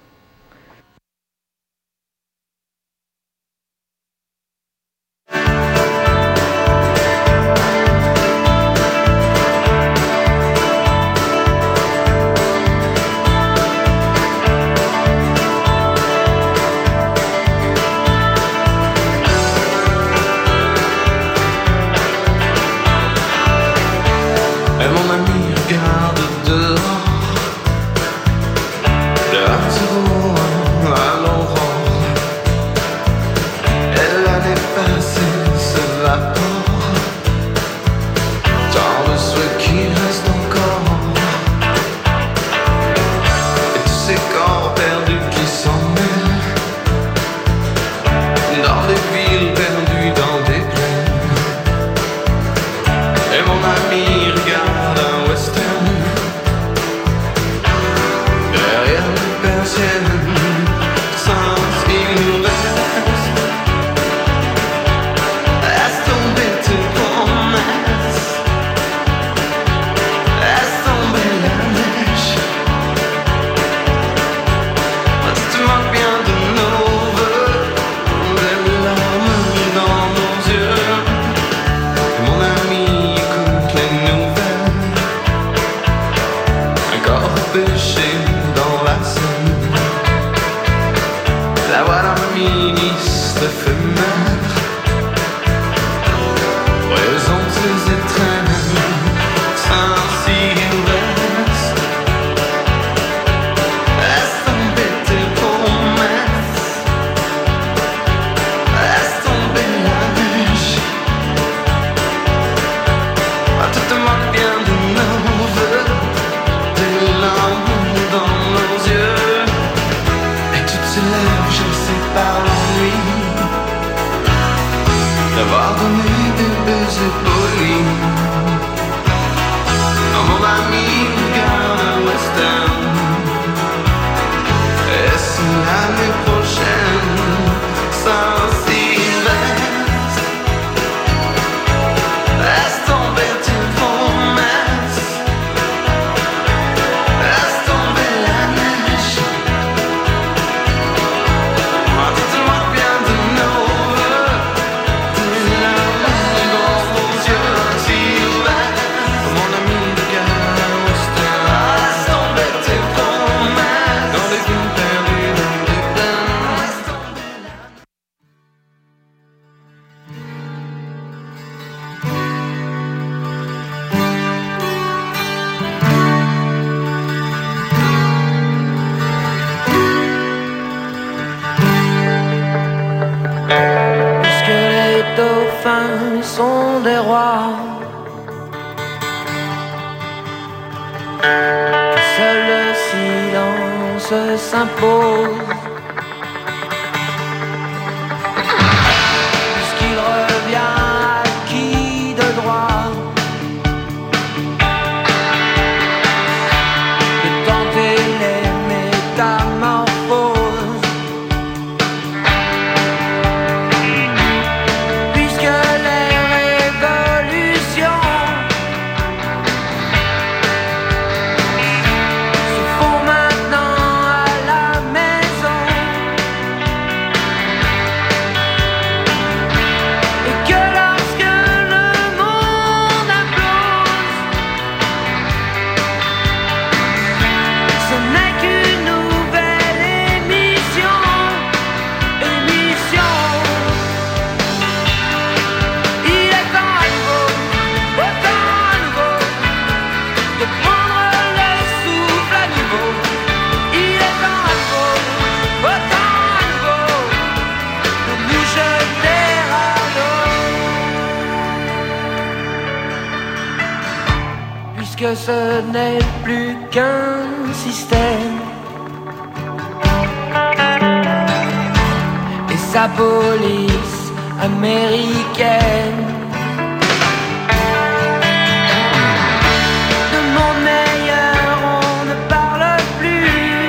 Speaker 18: Sont des rois, que seul le silence s'impose, puisqu'il revient à qui de droit de tenter les métamorphoses. Et que lorsque le monde
Speaker 7: puisque ce n'est plus qu'un système. Et sa police américaine. De monde meilleur on ne parle plus.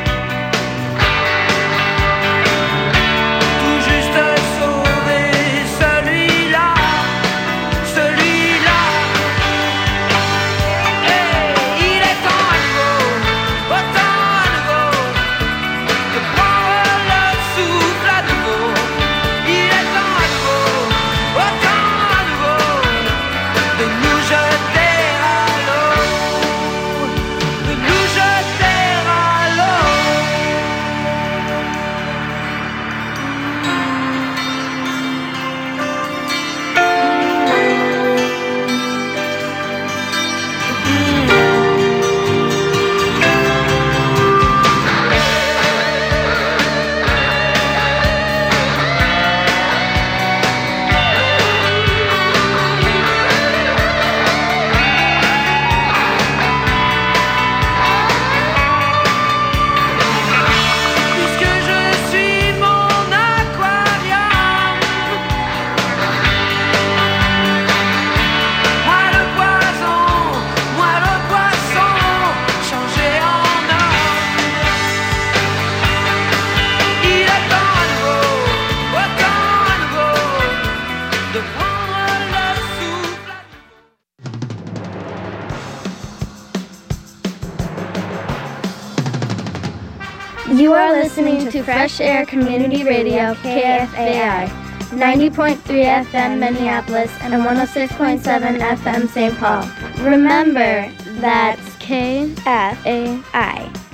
Speaker 7: Tout juste sauver celui-là, celui-là. Et il est temps à nouveau, autant à nouveau, de prendre le souffle à nouveau. Il est temps à nouveau, autant à nouveau, de nous jeter à l'eau, de nous jeter à l'eau. Puisque je suis mon aquarium, moi le poison, moi le poisson, changé en homme. Il est temps à nouveau, autant à nouveau, de prendre le souffle.
Speaker 8: You are listening to Fresh Air Community Radio, K F A I, ninety point three F M Minneapolis and one oh six point seven F M Saint Paul. Remember, that's K F A I.